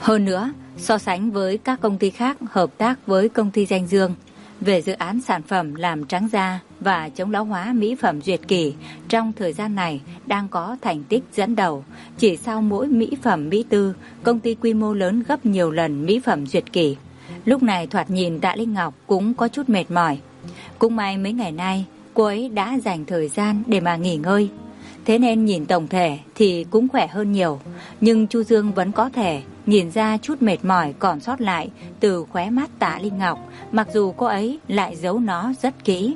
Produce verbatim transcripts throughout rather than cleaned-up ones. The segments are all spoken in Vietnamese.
Hơn nữa, so sánh với các công ty khác hợp tác với công ty danh dương về dự án sản phẩm làm trắng da và chống lão hóa mỹ phẩm Duyệt Kỷ, trong thời gian này đang có thành tích dẫn đầu. Chỉ sau mỗi mỹ phẩm Mỹ Tư, công ty quy mô lớn gấp nhiều lần mỹ phẩm Duyệt Kỷ. Lúc này thoạt nhìn Tạ Linh Ngọc cũng có chút mệt mỏi. Cũng may mấy ngày nay cô ấy đã dành thời gian để mà nghỉ ngơi, thế nên nhìn tổng thể thì cũng khỏe hơn nhiều. Nhưng Chu Dương vẫn có thể nhìn ra chút mệt mỏi còn sót lại từ khóe mắt Tạ Linh Ngọc, mặc dù cô ấy lại giấu nó rất kỹ.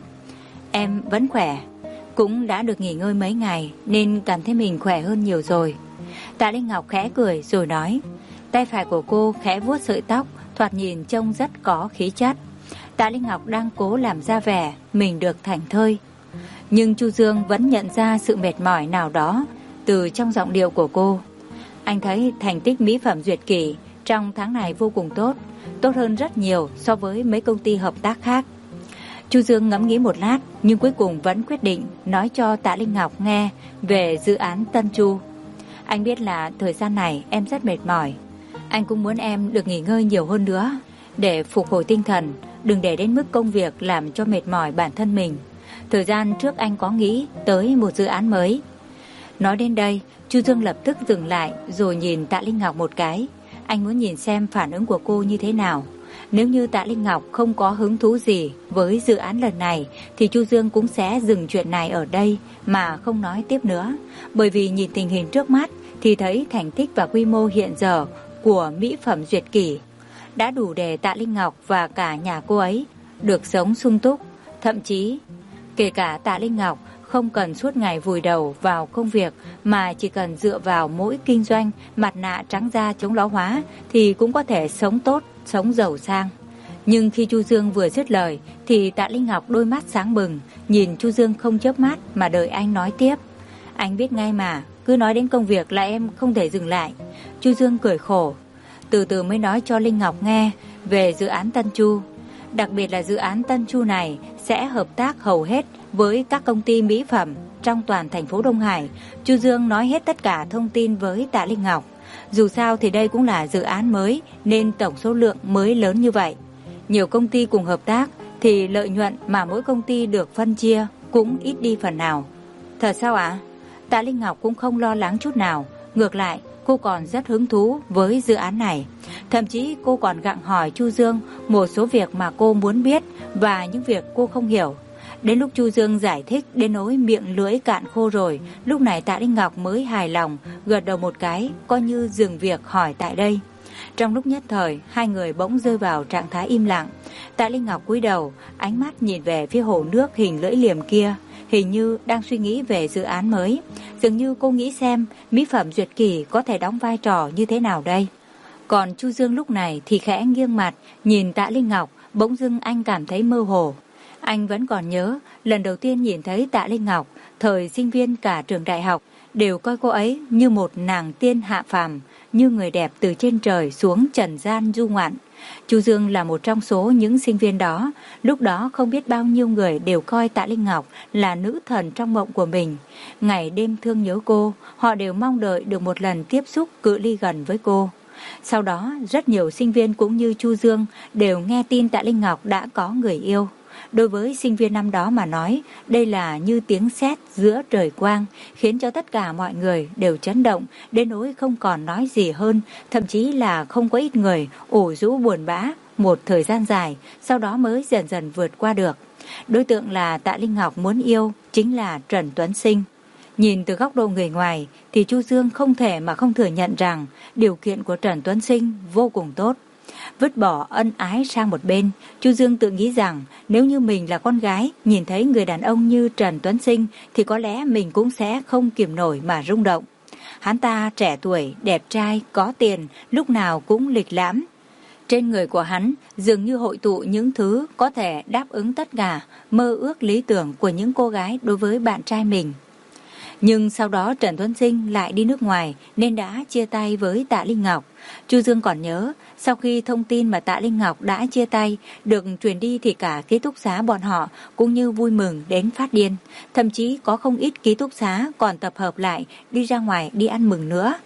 Em vẫn khỏe, cũng đã được nghỉ ngơi mấy ngày nên cảm thấy mình khỏe hơn nhiều rồi. Tạ Linh Ngọc khẽ cười rồi nói. Tay phải của cô khẽ vuốt sợi tóc, thoạt nhìn trông rất có khí chất. Tạ Linh Ngọc đang cố làm ra vẻ mình được thảnh thơi, nhưng Chu Dương vẫn nhận ra sự mệt mỏi nào đó từ trong giọng điệu của cô. Anh thấy thành tích mỹ phẩm Duyệt Kỷ trong tháng này vô cùng tốt, tốt hơn rất nhiều so với mấy công ty hợp tác khác. Chu Dương ngẫm nghĩ một lát, nhưng cuối cùng vẫn quyết định nói cho Tạ Linh Ngọc nghe về dự án Tân Chu. Anh biết là thời gian này em rất mệt mỏi, anh cũng muốn em được nghỉ ngơi nhiều hơn nữa để phục hồi tinh thần, đừng để đến mức công việc làm cho mệt mỏi bản thân mình. Thời gian trước anh có nghĩ tới một dự án mới. Nói đến đây, Chu Dương lập tức dừng lại rồi nhìn Tạ Linh Ngọc một cái. Anh muốn nhìn xem phản ứng của cô như thế nào. Nếu như Tạ Linh Ngọc không có hứng thú gì với dự án lần này thì Chu Dương cũng sẽ dừng chuyện này ở đây mà không nói tiếp nữa. Bởi vì nhìn tình hình trước mắt thì thấy thành tích và quy mô hiện giờ của mỹ phẩm Duyệt Kỷ đã đủ để Tạ Linh Ngọc và cả nhà cô ấy được sống sung túc. Thậm chí kể cả Tạ Linh Ngọc không cần suốt ngày vùi đầu vào công việc mà chỉ cần dựa vào mỗi kinh doanh mặt nạ trắng da chống lão hóa thì cũng có thể sống tốt, sống giàu sang. Nhưng khi Chu Dương vừa dứt lời thì Tạ Linh Ngọc đôi mắt sáng bừng, nhìn Chu Dương không chớp mắt mà đợi anh nói tiếp. Anh biết ngay mà, cứ nói đến công việc là em không thể dừng lại. Chu Dương cười khổ, từ từ mới nói cho Linh Ngọc nghe về dự án Tân Chu. Đặc biệt là dự án Tân Chu này sẽ hợp tác hầu hết với các công ty mỹ phẩm trong toàn thành phố Đông Hải. Chu Dương nói hết tất cả thông tin với Tạ Linh Ngọc. Dù sao thì đây cũng là dự án mới nên tổng số lượng mới lớn như vậy. Nhiều công ty cùng hợp tác thì lợi nhuận mà mỗi công ty được phân chia cũng ít đi phần nào. Thật sao ạ? Tạ Linh Ngọc cũng không lo lắng chút nào. Ngược lại, cô còn rất hứng thú với dự án này. Thậm chí cô còn gặng hỏi Chu Dương một số việc mà cô muốn biết và những việc cô không hiểu. Đến lúc Chu Dương giải thích đến nỗi miệng lưỡi cạn khô rồi, lúc này Tạ Linh Ngọc mới hài lòng, gật đầu một cái, coi như dừng việc hỏi tại đây. Trong lúc nhất thời, hai người bỗng rơi vào trạng thái im lặng. Tạ Linh Ngọc cúi đầu, ánh mắt nhìn về phía hồ nước hình lưỡi liềm kia, hình như đang suy nghĩ về dự án mới. Dường như cô nghĩ xem mỹ phẩm Duyệt Kỷ có thể đóng vai trò như thế nào đây. Còn Chu Dương lúc này thì khẽ nghiêng mặt, nhìn Tạ Linh Ngọc, bỗng dưng anh cảm thấy mơ hồ. Anh vẫn còn nhớ, lần đầu tiên nhìn thấy Tạ Linh Ngọc, thời sinh viên cả trường đại học, đều coi cô ấy như một nàng tiên hạ phàm, như người đẹp từ trên trời xuống trần gian du ngoạn. Chu Dương là một trong số những sinh viên đó. Lúc đó không biết bao nhiêu người đều coi Tạ Linh Ngọc là nữ thần trong mộng của mình. Ngày đêm thương nhớ cô, họ đều mong đợi được một lần tiếp xúc cự ly gần với cô. Sau đó, rất nhiều sinh viên cũng như Chu Dương đều nghe tin Tạ Linh Ngọc đã có người yêu. Đối với sinh viên năm đó mà nói, đây là như tiếng sét giữa trời quang, khiến cho tất cả mọi người đều chấn động, đến nỗi không còn nói gì hơn, thậm chí là không có ít người ủ rũ buồn bã một thời gian dài, sau đó mới dần dần vượt qua được. Đối tượng là Tạ Linh Ngọc muốn yêu chính là Trần Tuấn Sinh. Nhìn từ góc độ người ngoài thì Chu Dương không thể mà không thừa nhận rằng điều kiện của Trần Tuấn Sinh vô cùng tốt. Vứt bỏ ân ái sang một bên, Chu Dương tự nghĩ rằng nếu như mình là con gái, nhìn thấy người đàn ông như Trần Tuấn Sinh thì có lẽ mình cũng sẽ không kiềm nổi mà rung động. Hắn ta trẻ tuổi, đẹp trai, có tiền, lúc nào cũng lịch lãm. Trên người của hắn dường như hội tụ những thứ có thể đáp ứng tất cả mơ ước lý tưởng của những cô gái đối với bạn trai mình. Nhưng sau đó Trần Tuấn Sinh lại đi nước ngoài nên đã chia tay với Tạ Linh Ngọc. Chu Dương còn nhớ, sau khi thông tin mà Tạ Linh Ngọc đã chia tay được truyền đi thì cả ký túc xá bọn họ cũng như vui mừng đến phát điên. Thậm chí có không ít ký túc xá còn tập hợp lại đi ra ngoài đi ăn mừng nữa.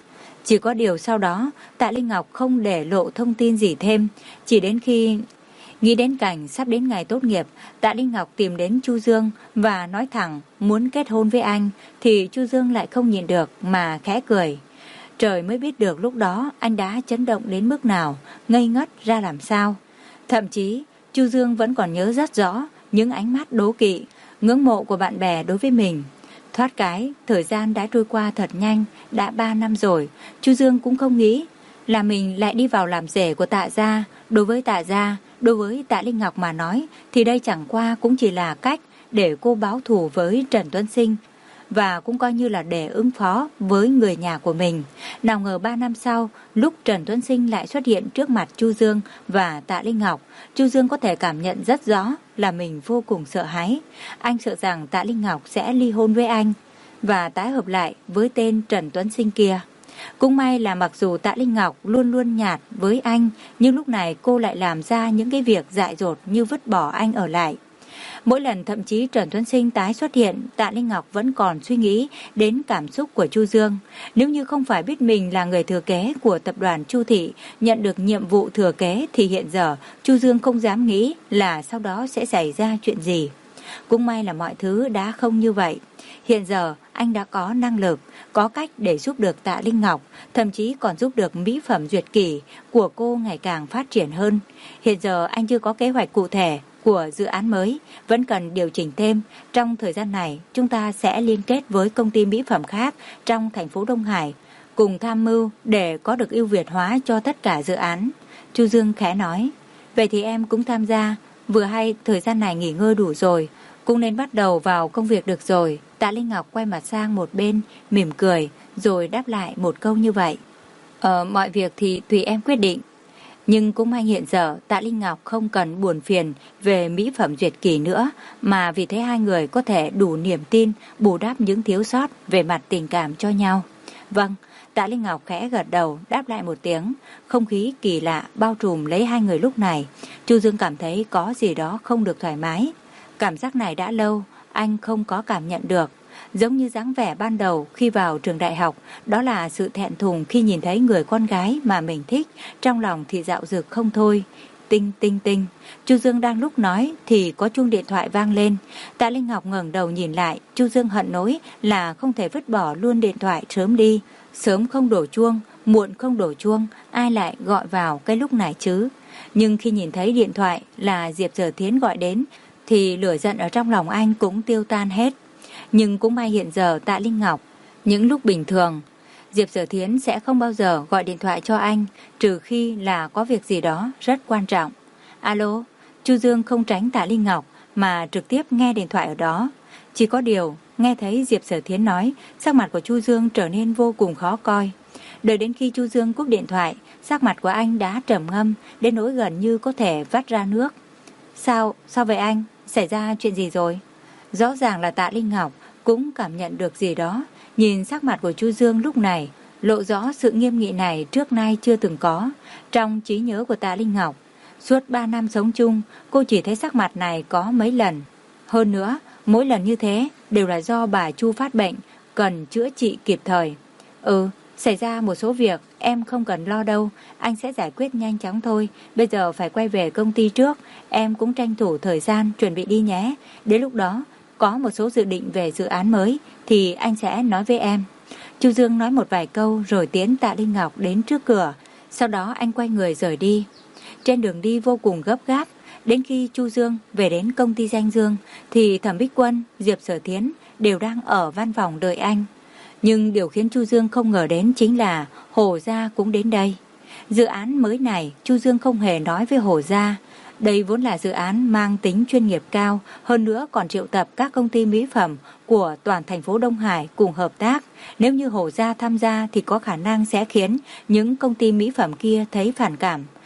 Chỉ có điều sau đó Tạ Linh Ngọc không để lộ thông tin gì thêm. Chỉ đến khi nghĩ đến cảnh sắp đến ngày tốt nghiệp, Tạ Linh Ngọc tìm đến Chu Dương và nói thẳng muốn kết hôn với anh, thì Chu Dương lại không nhìn được mà khẽ cười. Trời mới biết được lúc đó anh đã chấn động đến mức nào, ngây ngất ra làm sao. Thậm chí Chu Dương vẫn còn nhớ rất rõ những ánh mắt đố kỵ, ngưỡng mộ của bạn bè đối với mình. Thoát cái, thời gian đã trôi qua thật nhanh, đã ba năm rồi. Chu Dương cũng không nghĩ là mình lại đi vào làm rể của Tạ gia. Đối với Tạ gia, đối với Tạ Linh Ngọc mà nói, thì đây chẳng qua cũng chỉ là cách để cô báo thù với Trần Tuấn Sinh, và cũng coi như là để ứng phó với người nhà của mình. Nào ngờ ba năm sau, lúc Trần Tuấn Sinh lại xuất hiện trước mặt Chu Dương và Tạ Linh Ngọc, Chu Dương có thể cảm nhận rất rõ là mình vô cùng sợ hãi. Anh sợ rằng Tạ Linh Ngọc sẽ ly hôn với anh và tái hợp lại với tên Trần Tuấn Sinh kia. Cũng may là mặc dù Tạ Linh Ngọc luôn luôn nhạt với anh, nhưng lúc này cô lại làm ra những cái việc dại dột như vứt bỏ anh ở lại. Mỗi lần thậm chí Trần Tuấn Sinh tái xuất hiện, Tạ Linh Ngọc vẫn còn suy nghĩ đến cảm xúc của Chu Dương. Nếu như không phải biết mình là người thừa kế của tập đoàn Chu Thị, nhận được nhiệm vụ thừa kế, thì hiện giờ Chu Dương không dám nghĩ là sau đó sẽ xảy ra chuyện gì. Cũng may là mọi thứ đã không như vậy. Hiện giờ anh đã có năng lực, có cách để giúp được Tạ Linh Ngọc, thậm chí còn giúp được mỹ phẩm Duyệt Kỷ của cô ngày càng phát triển hơn. Hiện giờ anh chưa có kế hoạch cụ thể của dự án mới, vẫn cần điều chỉnh thêm. Trong thời gian này, chúng ta sẽ liên kết với công ty mỹ phẩm khác trong thành phố Đông Hải, cùng tham mưu để có được ưu việt hóa cho tất cả dự án. Chu Dương khẽ nói, vậy thì em cũng tham gia, vừa hay thời gian này nghỉ ngơi đủ rồi, cũng nên bắt đầu vào công việc được rồi. Tạ Linh Ngọc quay mặt sang một bên, mỉm cười, rồi đáp lại một câu như vậy. Ờ, mọi việc thì tùy em quyết định. Nhưng cũng may hiện giờ Tạ Linh Ngọc không cần buồn phiền về mỹ phẩm Duyệt Kỷ nữa, mà vì thế hai người có thể đủ niềm tin bù đắp những thiếu sót về mặt tình cảm cho nhau. Vâng, Tạ Linh Ngọc khẽ gật đầu đáp lại một tiếng. Không khí kỳ lạ bao trùm lấy hai người lúc này. Chu Dương cảm thấy có gì đó không được thoải mái. Cảm giác này đã lâu anh không có cảm nhận được. Giống như dáng vẻ ban đầu khi vào trường đại học, đó là sự thẹn thùng khi nhìn thấy người con gái mà mình thích, trong lòng thì dạo dực không thôi. Tinh tinh tinh, Chu Dương đang lúc nói thì có chuông điện thoại vang lên. Tạ Linh Ngọc ngẩng đầu nhìn lại, Chu Dương hận nỗi là không thể vứt bỏ luôn điện thoại sớm đi. Sớm không đổ chuông, muộn không đổ chuông, ai lại gọi vào cái lúc này chứ. Nhưng khi nhìn thấy điện thoại là Diệp Sở Thiến gọi đến, thì lửa giận ở trong lòng anh cũng tiêu tan hết. Nhưng cũng may hiện giờ Tạ Linh Ngọc, những lúc bình thường, Diệp Sở Thiến sẽ không bao giờ gọi điện thoại cho anh, trừ khi là có việc gì đó rất quan trọng. Alo, Chu Dương không tránh Tạ Linh Ngọc mà trực tiếp nghe điện thoại ở đó. Chỉ có điều, nghe thấy Diệp Sở Thiến nói, sắc mặt của Chu Dương trở nên vô cùng khó coi. Đợi đến khi Chu Dương cúp điện thoại, sắc mặt của anh đã trầm ngâm đến nỗi gần như có thể vắt ra nước. Sao, sao vậy anh? Xảy ra chuyện gì rồi? Rõ ràng là Tạ Linh Ngọc cũng cảm nhận được gì đó. Nhìn sắc mặt của Chu Dương lúc này, lộ rõ sự nghiêm nghị này trước nay chưa từng có trong trí nhớ của Tạ Linh Ngọc. Suốt ba năm sống chung, cô chỉ thấy sắc mặt này có mấy lần. Hơn nữa, mỗi lần như thế đều là do bà Chu phát bệnh, cần chữa trị kịp thời. Ừ, xảy ra một số việc, em không cần lo đâu, anh sẽ giải quyết nhanh chóng thôi. Bây giờ phải quay về công ty trước, em cũng tranh thủ thời gian chuẩn bị đi nhé. Đến lúc đó, có một số dự định về dự án mới thì anh sẽ nói với em. Chu Dương nói một vài câu rồi tiến Tạ Linh Ngọc đến trước cửa. Sau đó anh quay người rời đi. Trên đường đi vô cùng gấp gáp. Đến khi Chu Dương về đến công ty Danh Dương thì Thẩm Bích Quân, Diệp Sở Thiến đều đang ở văn phòng đợi anh. Nhưng điều khiến Chu Dương không ngờ đến chính là Hồ Gia cũng đến đây. Dự án mới này Chu Dương không hề nói với Hồ Gia. Đây vốn là dự án mang tính chuyên nghiệp cao, hơn nữa còn triệu tập các công ty mỹ phẩm của toàn thành phố Đông Hải cùng hợp tác. Nếu như Hồ Gia tham gia thì có khả năng sẽ khiến những công ty mỹ phẩm kia thấy phản cảm.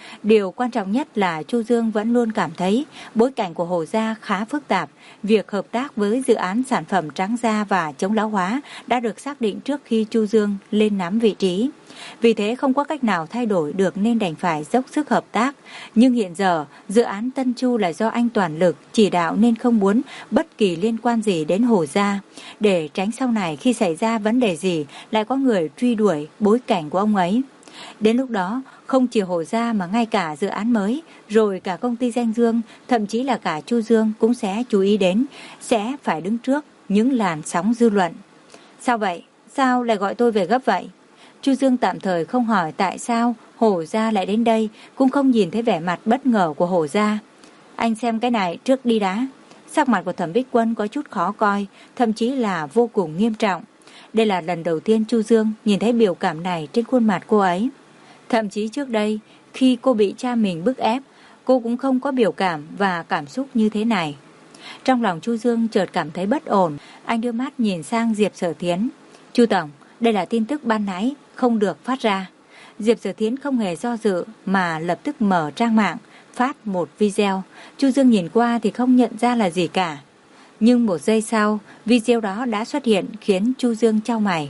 Điều quan trọng nhất là Chu Dương vẫn luôn cảm thấy bối cảnh của Hồ gia khá phức tạp. Việc hợp tác với dự án sản phẩm trắng da và chống lão hóa đã được xác định trước khi Chu Dương lên nắm vị trí. Vì thế không có cách nào thay đổi được nên đành phải dốc sức hợp tác. Nhưng hiện giờ, dự án Tân Chu là do anh toàn lực chỉ đạo nên không muốn bất kỳ liên quan gì đến Hồ gia. Để tránh sau này khi xảy ra vấn đề gì lại có người truy đuổi bối cảnh của ông ấy. Đến lúc đó, không chỉ Hồ gia mà ngay cả dự án mới, rồi cả công ty Danh Dương, thậm chí là cả Chu Dương cũng sẽ chú ý đến, sẽ phải đứng trước những làn sóng dư luận. Sao vậy? Sao lại gọi tôi về gấp vậy? Chu Dương tạm thời không hỏi tại sao Hồ gia lại đến đây, cũng không nhìn thấy vẻ mặt bất ngờ của Hồ gia. Anh xem cái này trước đi đã. Sắc mặt của Thẩm Bích Quân có chút khó coi, thậm chí là vô cùng nghiêm trọng. Đây là lần đầu tiên Chu Dương nhìn thấy biểu cảm này trên khuôn mặt cô ấy. Thậm chí trước đây, khi cô bị cha mình bức ép, cô cũng không có biểu cảm và cảm xúc như thế này. Trong lòng Chu Dương chợt cảm thấy bất ổn, anh đưa mắt nhìn sang Diệp Sở Thiến. Chu Tổng, đây là tin tức ban nãy không được phát ra. Diệp Sở Thiến không hề do dự mà lập tức mở trang mạng, phát một video. Chu Dương nhìn qua thì không nhận ra là gì cả. Nhưng một giây sau, video đó đã xuất hiện khiến Chu Dương chau mày.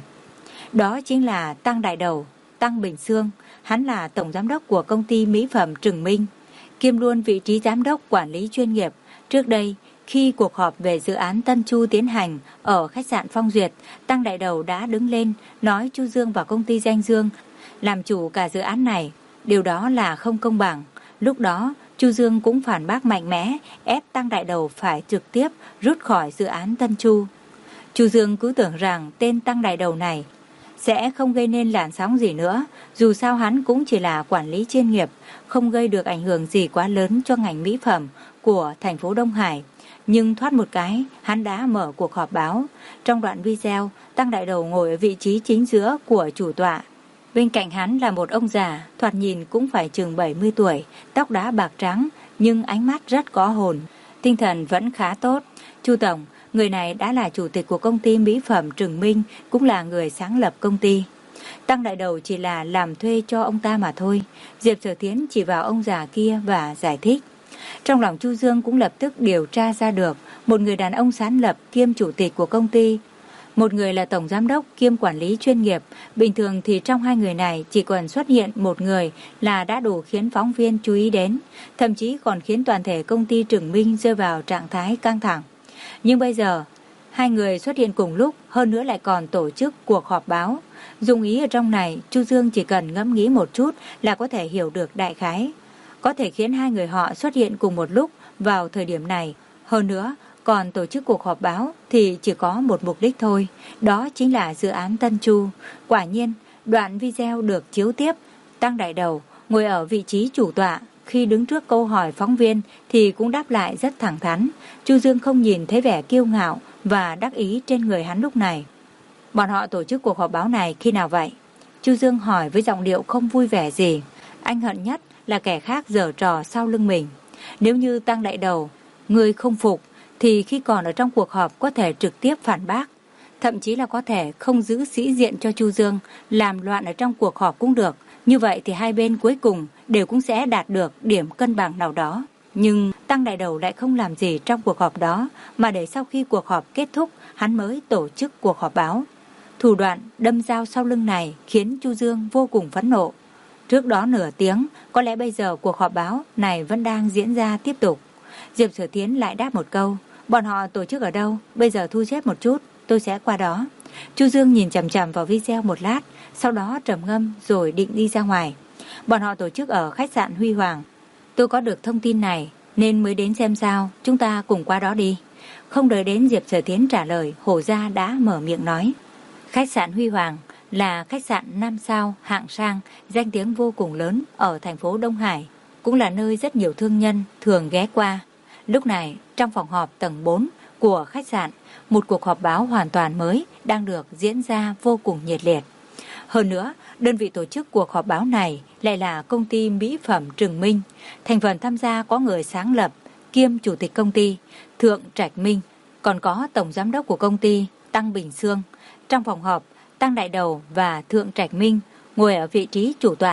Đó chính là Tăng Đại Đầu, Tăng Bình Sương. Hắn là tổng giám đốc của công ty mỹ phẩm Trừng Minh, kiêm luôn vị trí giám đốc quản lý chuyên nghiệp. Trước đây, khi cuộc họp về dự án Tân Chu tiến hành ở khách sạn Phong Duyệt, Tăng Đại Đầu đã đứng lên nói Chu Dương và công ty Danh Dương làm chủ cả dự án này. Điều đó là không công bằng. Lúc đó, Chu Dương cũng phản bác mạnh mẽ, ép Tăng Đại Đầu phải trực tiếp rút khỏi dự án Tân Chu. Chu Dương cứ tưởng rằng tên Tăng Đại Đầu này sẽ không gây nên làn sóng gì nữa, dù sao hắn cũng chỉ là quản lý chuyên nghiệp, không gây được ảnh hưởng gì quá lớn cho ngành mỹ phẩm của thành phố Đông Hải. Nhưng thoát một cái, hắn đã mở cuộc họp báo. Trong đoạn video, Tăng Đại Đầu ngồi ở vị trí chính giữa của chủ tọa. Bên cạnh hắn là một ông già, thoạt nhìn cũng phải chừng bảy mươi tuổi, tóc đã bạc trắng, nhưng ánh mắt rất có hồn, tinh thần vẫn khá tốt. Chu Tổng, người này đã là chủ tịch của công ty mỹ phẩm Trừng Minh, cũng là người sáng lập công ty. Tăng Đại Đầu chỉ là làm thuê cho ông ta mà thôi. Diệp Sở Thiến chỉ vào ông già kia và giải thích. Trong lòng Chu Dương cũng lập tức điều tra ra được một người đàn ông sáng lập kiêm chủ tịch của công ty, một người là tổng giám đốc kiêm quản lý chuyên nghiệp. Bình thường thì trong hai người này chỉ cần xuất hiện một người là đã đủ khiến phóng viên chú ý đến, thậm chí còn khiến toàn thể công ty Trừng Minh rơi vào trạng thái căng thẳng. Nhưng bây giờ, hai người xuất hiện cùng lúc, hơn nữa lại còn tổ chức cuộc họp báo. Dùng ý ở trong này, Chu Dương chỉ cần ngẫm nghĩ một chút là có thể hiểu được đại khái. Có thể khiến hai người họ xuất hiện cùng một lúc vào thời điểm này. Hơn nữa, còn tổ chức cuộc họp báo thì chỉ có một mục đích thôi, đó chính là dự án Tân Chu. Quả nhiên, đoạn video được chiếu tiếp, Tăng Đại Đầu ngồi ở vị trí chủ tọa, khi đứng trước câu hỏi phóng viên thì cũng đáp lại rất thẳng thắn. Chu Dương không nhìn thấy vẻ kiêu ngạo và đắc ý trên người hắn lúc này. Bọn họ tổ chức cuộc họp báo này khi nào vậy? Chu Dương hỏi với giọng điệu không vui vẻ gì. Anh hận nhất là kẻ khác giở trò sau lưng mình. Nếu như Tăng Đại Đầu, người không phục, thì khi còn ở trong cuộc họp có thể trực tiếp phản bác, thậm chí là có thể không giữ sĩ diện cho Chu Dương, làm loạn ở trong cuộc họp cũng được. Như vậy thì hai bên cuối cùng đều cũng sẽ đạt được điểm cân bằng nào đó. Nhưng Tăng Đại Đầu lại không làm gì trong cuộc họp đó, mà để sau khi cuộc họp kết thúc, hắn mới tổ chức cuộc họp báo. Thủ đoạn đâm dao sau lưng này khiến Chu Dương vô cùng phẫn nộ. Trước đó nửa tiếng, có lẽ bây giờ cuộc họp báo này vẫn đang diễn ra tiếp tục. Diệp Sở Thiến lại đáp một câu. Bọn họ tổ chức ở đâu? Bây giờ thu xếp một chút, tôi sẽ qua đó. Chu Dương nhìn chằm chằm vào video một lát, sau đó trầm ngâm rồi định đi ra ngoài. Bọn họ tổ chức ở khách sạn Huy Hoàng. Tôi có được thông tin này nên mới đến xem sao, chúng ta cùng qua đó đi. Không đợi đến Diệp Sở Thiến trả lời, Hồ Gia đã mở miệng nói. Khách sạn Huy Hoàng là khách sạn năm sao hạng sang, danh tiếng vô cùng lớn ở thành phố Đông Hải, cũng là nơi rất nhiều thương nhân thường ghé qua. Lúc này, trong phòng họp tầng bốn của khách sạn, một cuộc họp báo hoàn toàn mới đang được diễn ra vô cùng nhiệt liệt. Hơn nữa, đơn vị tổ chức cuộc họp báo này lại là công ty mỹ phẩm Trừng Minh. Thành phần tham gia có người sáng lập kiêm chủ tịch công ty Thượng Trạch Minh, còn có tổng giám đốc của công ty Tăng Bình Sương. Trong phòng họp, Tăng Đại Đầu và Thượng Trạch Minh ngồi ở vị trí chủ tọa.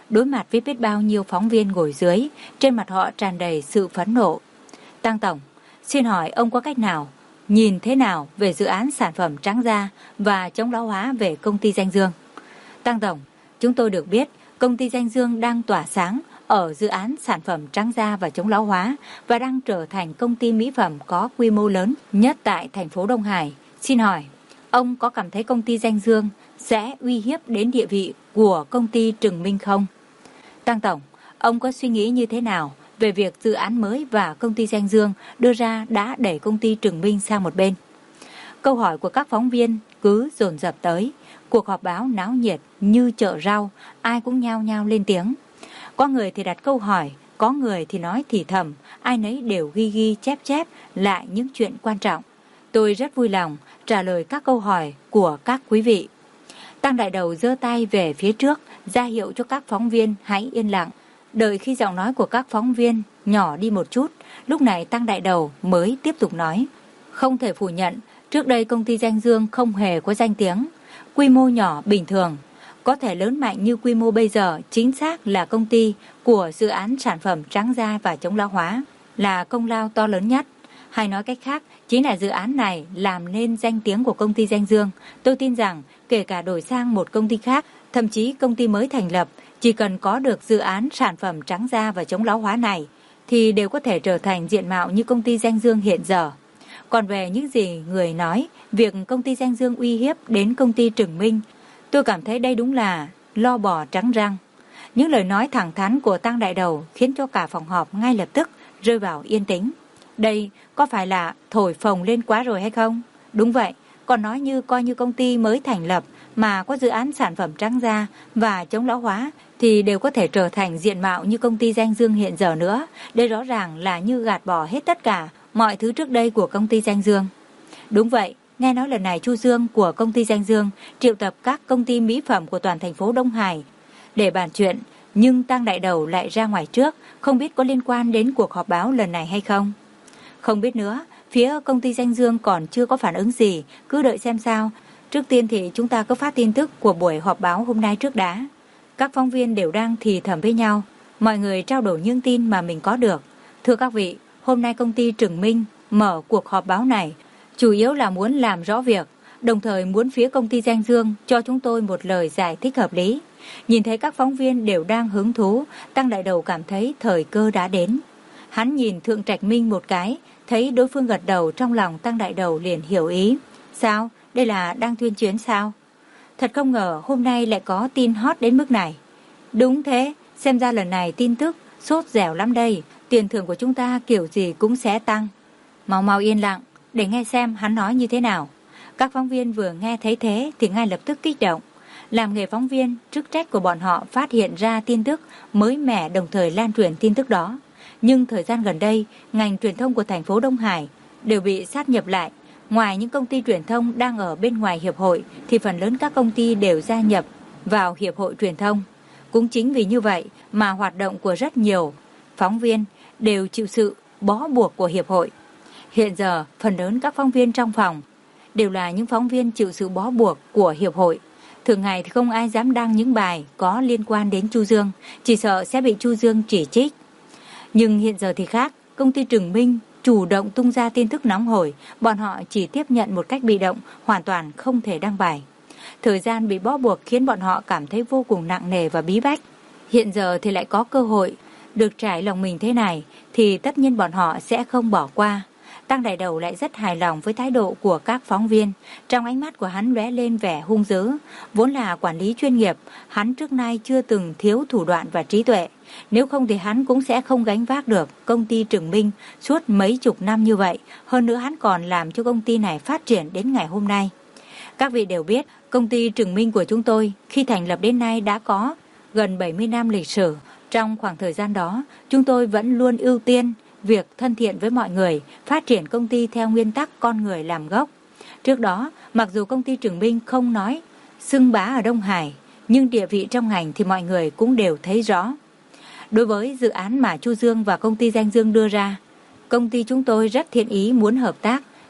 đối mặt với biết bao nhiêu phóng viên ngồi dưới, trên mặt họ tràn đầy sự phẫn nộ. Tăng tổng, xin hỏi ông có cách nào, nhìn thế nào về dự án sản phẩm trắng da và chống lão hóa về công ty Danh Dương? Tăng tổng, chúng tôi được biết công ty Danh Dương đang tỏa sáng ở dự án sản phẩm trắng da và chống lão hóa và đang trở thành công ty mỹ phẩm có quy mô lớn nhất tại thành phố Đông Hải. Xin hỏi, ông có cảm thấy công ty Danh Dương sẽ uy hiếp đến địa vị của công ty Trừng Minh không? Tăng tổng, ông có suy nghĩ như thế nào về việc dự án mới và công ty Danh Dương đưa ra đã đẩy công ty Trừng Minh sang một bên? Câu hỏi của các phóng viên cứ dồn dập tới. Cuộc họp báo náo nhiệt như chợ rau, ai cũng nhao nhao lên tiếng. Có người thì đặt câu hỏi, có người thì nói thì thầm, ai nấy đều ghi ghi chép chép lại những chuyện quan trọng. Tôi rất vui lòng trả lời các câu hỏi của các quý vị. Tăng Đại Đầu giơ tay về phía trước, ra hiệu cho các phóng viên hãy yên lặng. Đợi khi giọng nói của các phóng viên nhỏ đi một chút, lúc này Tăng Đại Đầu mới tiếp tục nói. Không thể phủ nhận, trước đây công ty Danh Dương không hề có danh tiếng. Quy mô nhỏ bình thường, có thể lớn mạnh như quy mô bây giờ chính xác là công ty của dự án sản phẩm trắng da và chống lão hóa, là công lao to lớn nhất. Hay nói cách khác, chính là dự án này làm nên danh tiếng của công ty Danh Dương. Tôi tin rằng kể cả đổi sang một công ty khác, thậm chí công ty mới thành lập, chỉ cần có được dự án sản phẩm trắng da và chống lão hóa này, thì đều có thể trở thành diện mạo như công ty Danh Dương hiện giờ. Còn về những gì người nói, việc công ty Danh Dương uy hiếp đến công ty Trừng Minh, tôi cảm thấy đây đúng là lo bò trắng răng. Những lời nói thẳng thắn của Tăng Đại Đầu khiến cho cả phòng họp ngay lập tức rơi vào yên tĩnh. Đây có phải là thổi phồng lên quá rồi hay không? Đúng vậy, còn nói như coi như công ty mới thành lập mà có dự án sản phẩm trắng da và chống lão hóa thì đều có thể trở thành diện mạo như công ty Danh Dương hiện giờ nữa. Đây rõ ràng là như gạt bỏ hết tất cả mọi thứ trước đây của công ty Danh Dương. Đúng vậy, nghe nói lần này Chu Dương của công ty Danh Dương triệu tập các công ty mỹ phẩm của toàn thành phố Đông Hải để bàn chuyện, nhưng Tăng Đại Đầu lại ra ngoài trước, không biết có liên quan đến cuộc họp báo lần này hay không. Không biết nữa, phía công ty Danh Dương còn chưa có phản ứng gì, cứ đợi xem sao. Trước tiên thì chúng ta cứ phát tin tức của buổi họp báo hôm nay trước đã. Các phóng viên đều đang thì thầm với nhau, mọi người trao đổi những tin mà mình có được. Thưa các vị, hôm nay công ty Trừng Minh mở cuộc họp báo này chủ yếu là muốn làm rõ việc, đồng thời muốn phía công ty Danh Dương cho chúng tôi một lời giải thích hợp lý. Nhìn thấy các phóng viên đều đang hứng thú, Tăng Đại Đầu cảm thấy thời cơ đã đến. Hắn nhìn Thượng Trạch Minh một cái, thấy đối phương gật đầu, trong lòng Tăng Đại Đầu liền hiểu ý. Sao? Đây là đang tuyên truyền sao? Thật không ngờ hôm nay lại có tin hot đến mức này. Đúng thế, xem ra lần này tin tức sốt dẻo lắm đây, tiền thưởng của chúng ta kiểu gì cũng sẽ tăng. Mau mau yên lặng, để nghe xem hắn nói như thế nào. Các phóng viên vừa nghe thấy thế thì ngay lập tức kích động. Làm nghề phóng viên, chức trách của bọn họ phát hiện ra tin tức mới mẻ, đồng thời lan truyền tin tức đó. Nhưng thời gian gần đây, ngành truyền thông của thành phố Đông Hải đều bị sát nhập lại. Ngoài những công ty truyền thông đang ở bên ngoài hiệp hội, thì phần lớn các công ty đều gia nhập vào hiệp hội truyền thông. Cũng chính vì như vậy mà hoạt động của rất nhiều phóng viên đều chịu sự bó buộc của hiệp hội. Hiện giờ, phần lớn các phóng viên trong phòng đều là những phóng viên chịu sự bó buộc của hiệp hội. Thường ngày thì không ai dám đăng những bài có liên quan đến Chu Dương, chỉ sợ sẽ bị Chu Dương chỉ trích. Nhưng hiện giờ thì khác, công ty Trừng Minh chủ động tung ra tin tức nóng hổi, bọn họ chỉ tiếp nhận một cách bị động, hoàn toàn không thể đăng bài. Thời gian bị bó buộc khiến bọn họ cảm thấy vô cùng nặng nề và bí bách. Hiện giờ thì lại có cơ hội được trải lòng mình thế này, thì tất nhiên bọn họ sẽ không bỏ qua. Tăng Đại Đầu lại rất hài lòng với thái độ của các phóng viên. Trong ánh mắt của hắn lóe lên vẻ hung dữ. Vốn là quản lý chuyên nghiệp, hắn trước nay chưa từng thiếu thủ đoạn và trí tuệ. Nếu không thì hắn cũng sẽ không gánh vác được công ty Trừng Minh suốt mấy chục năm như vậy. Hơn nữa hắn còn làm cho công ty này phát triển đến ngày hôm nay. Các vị đều biết, công ty Trừng Minh của chúng tôi khi thành lập đến nay đã có gần bảy mươi năm lịch sử. Trong khoảng thời gian đó, chúng tôi vẫn luôn ưu tiên việc thân thiện với mọi người, phát triển công ty theo nguyên tắc con người làm gốc. Trước đó, mặc dù công ty Trừng Minh không nói xưng bá ở Đông Hải, nhưng địa vị trong ngành thì mọi người cũng đều thấy rõ. Đối với dự án mà Chu Dương và công ty Danh Dương đưa ra, công ty chúng tôi rất thiện ý muốn hợp tác,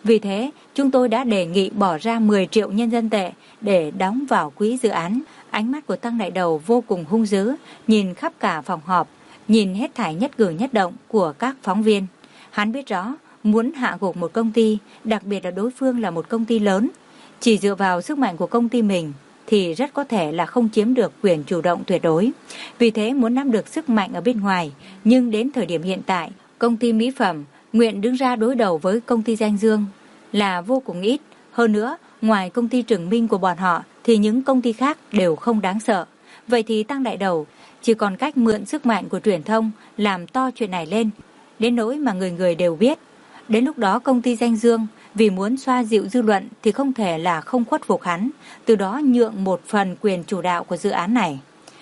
Vì thế, chúng tôi đã đề nghị bỏ ra mười triệu nhân dân tệ để đóng vào quỹ dự án. Ánh mắt của Tăng đại đầu vô cùng hung dữ, nhìn khắp cả phòng họp, nhìn hết thảy nhất cử nhất động của các phóng viên. Hắn biết rõ, muốn hạ gục một công ty, đặc biệt là đối phương là một công ty lớn, chỉ dựa vào sức mạnh của công ty mình thì rất có thể là không chiếm được quyền chủ động tuyệt đối. Vì thế muốn nắm được sức mạnh ở bên ngoài, nhưng đến thời điểm hiện tại, công ty mỹ phẩm nguyện đứng ra đối đầu với công ty Danh Dương là vô cùng ít. Hơn nữa, ngoài công ty Trừng Minh của bọn họ thì những công ty khác đều không đáng sợ. Vậy thì Tăng đại đầu chỉ còn cách mượn sức mạnh của truyền thông làm to chuyện này lên, đến nỗi mà người người đều biết. Đến lúc đó công ty Danh Dương vì muốn xoa dịu dư luận thì không thể là không khuất phục hắn, từ đó nhượng một phần quyền chủ đạo của dự án này.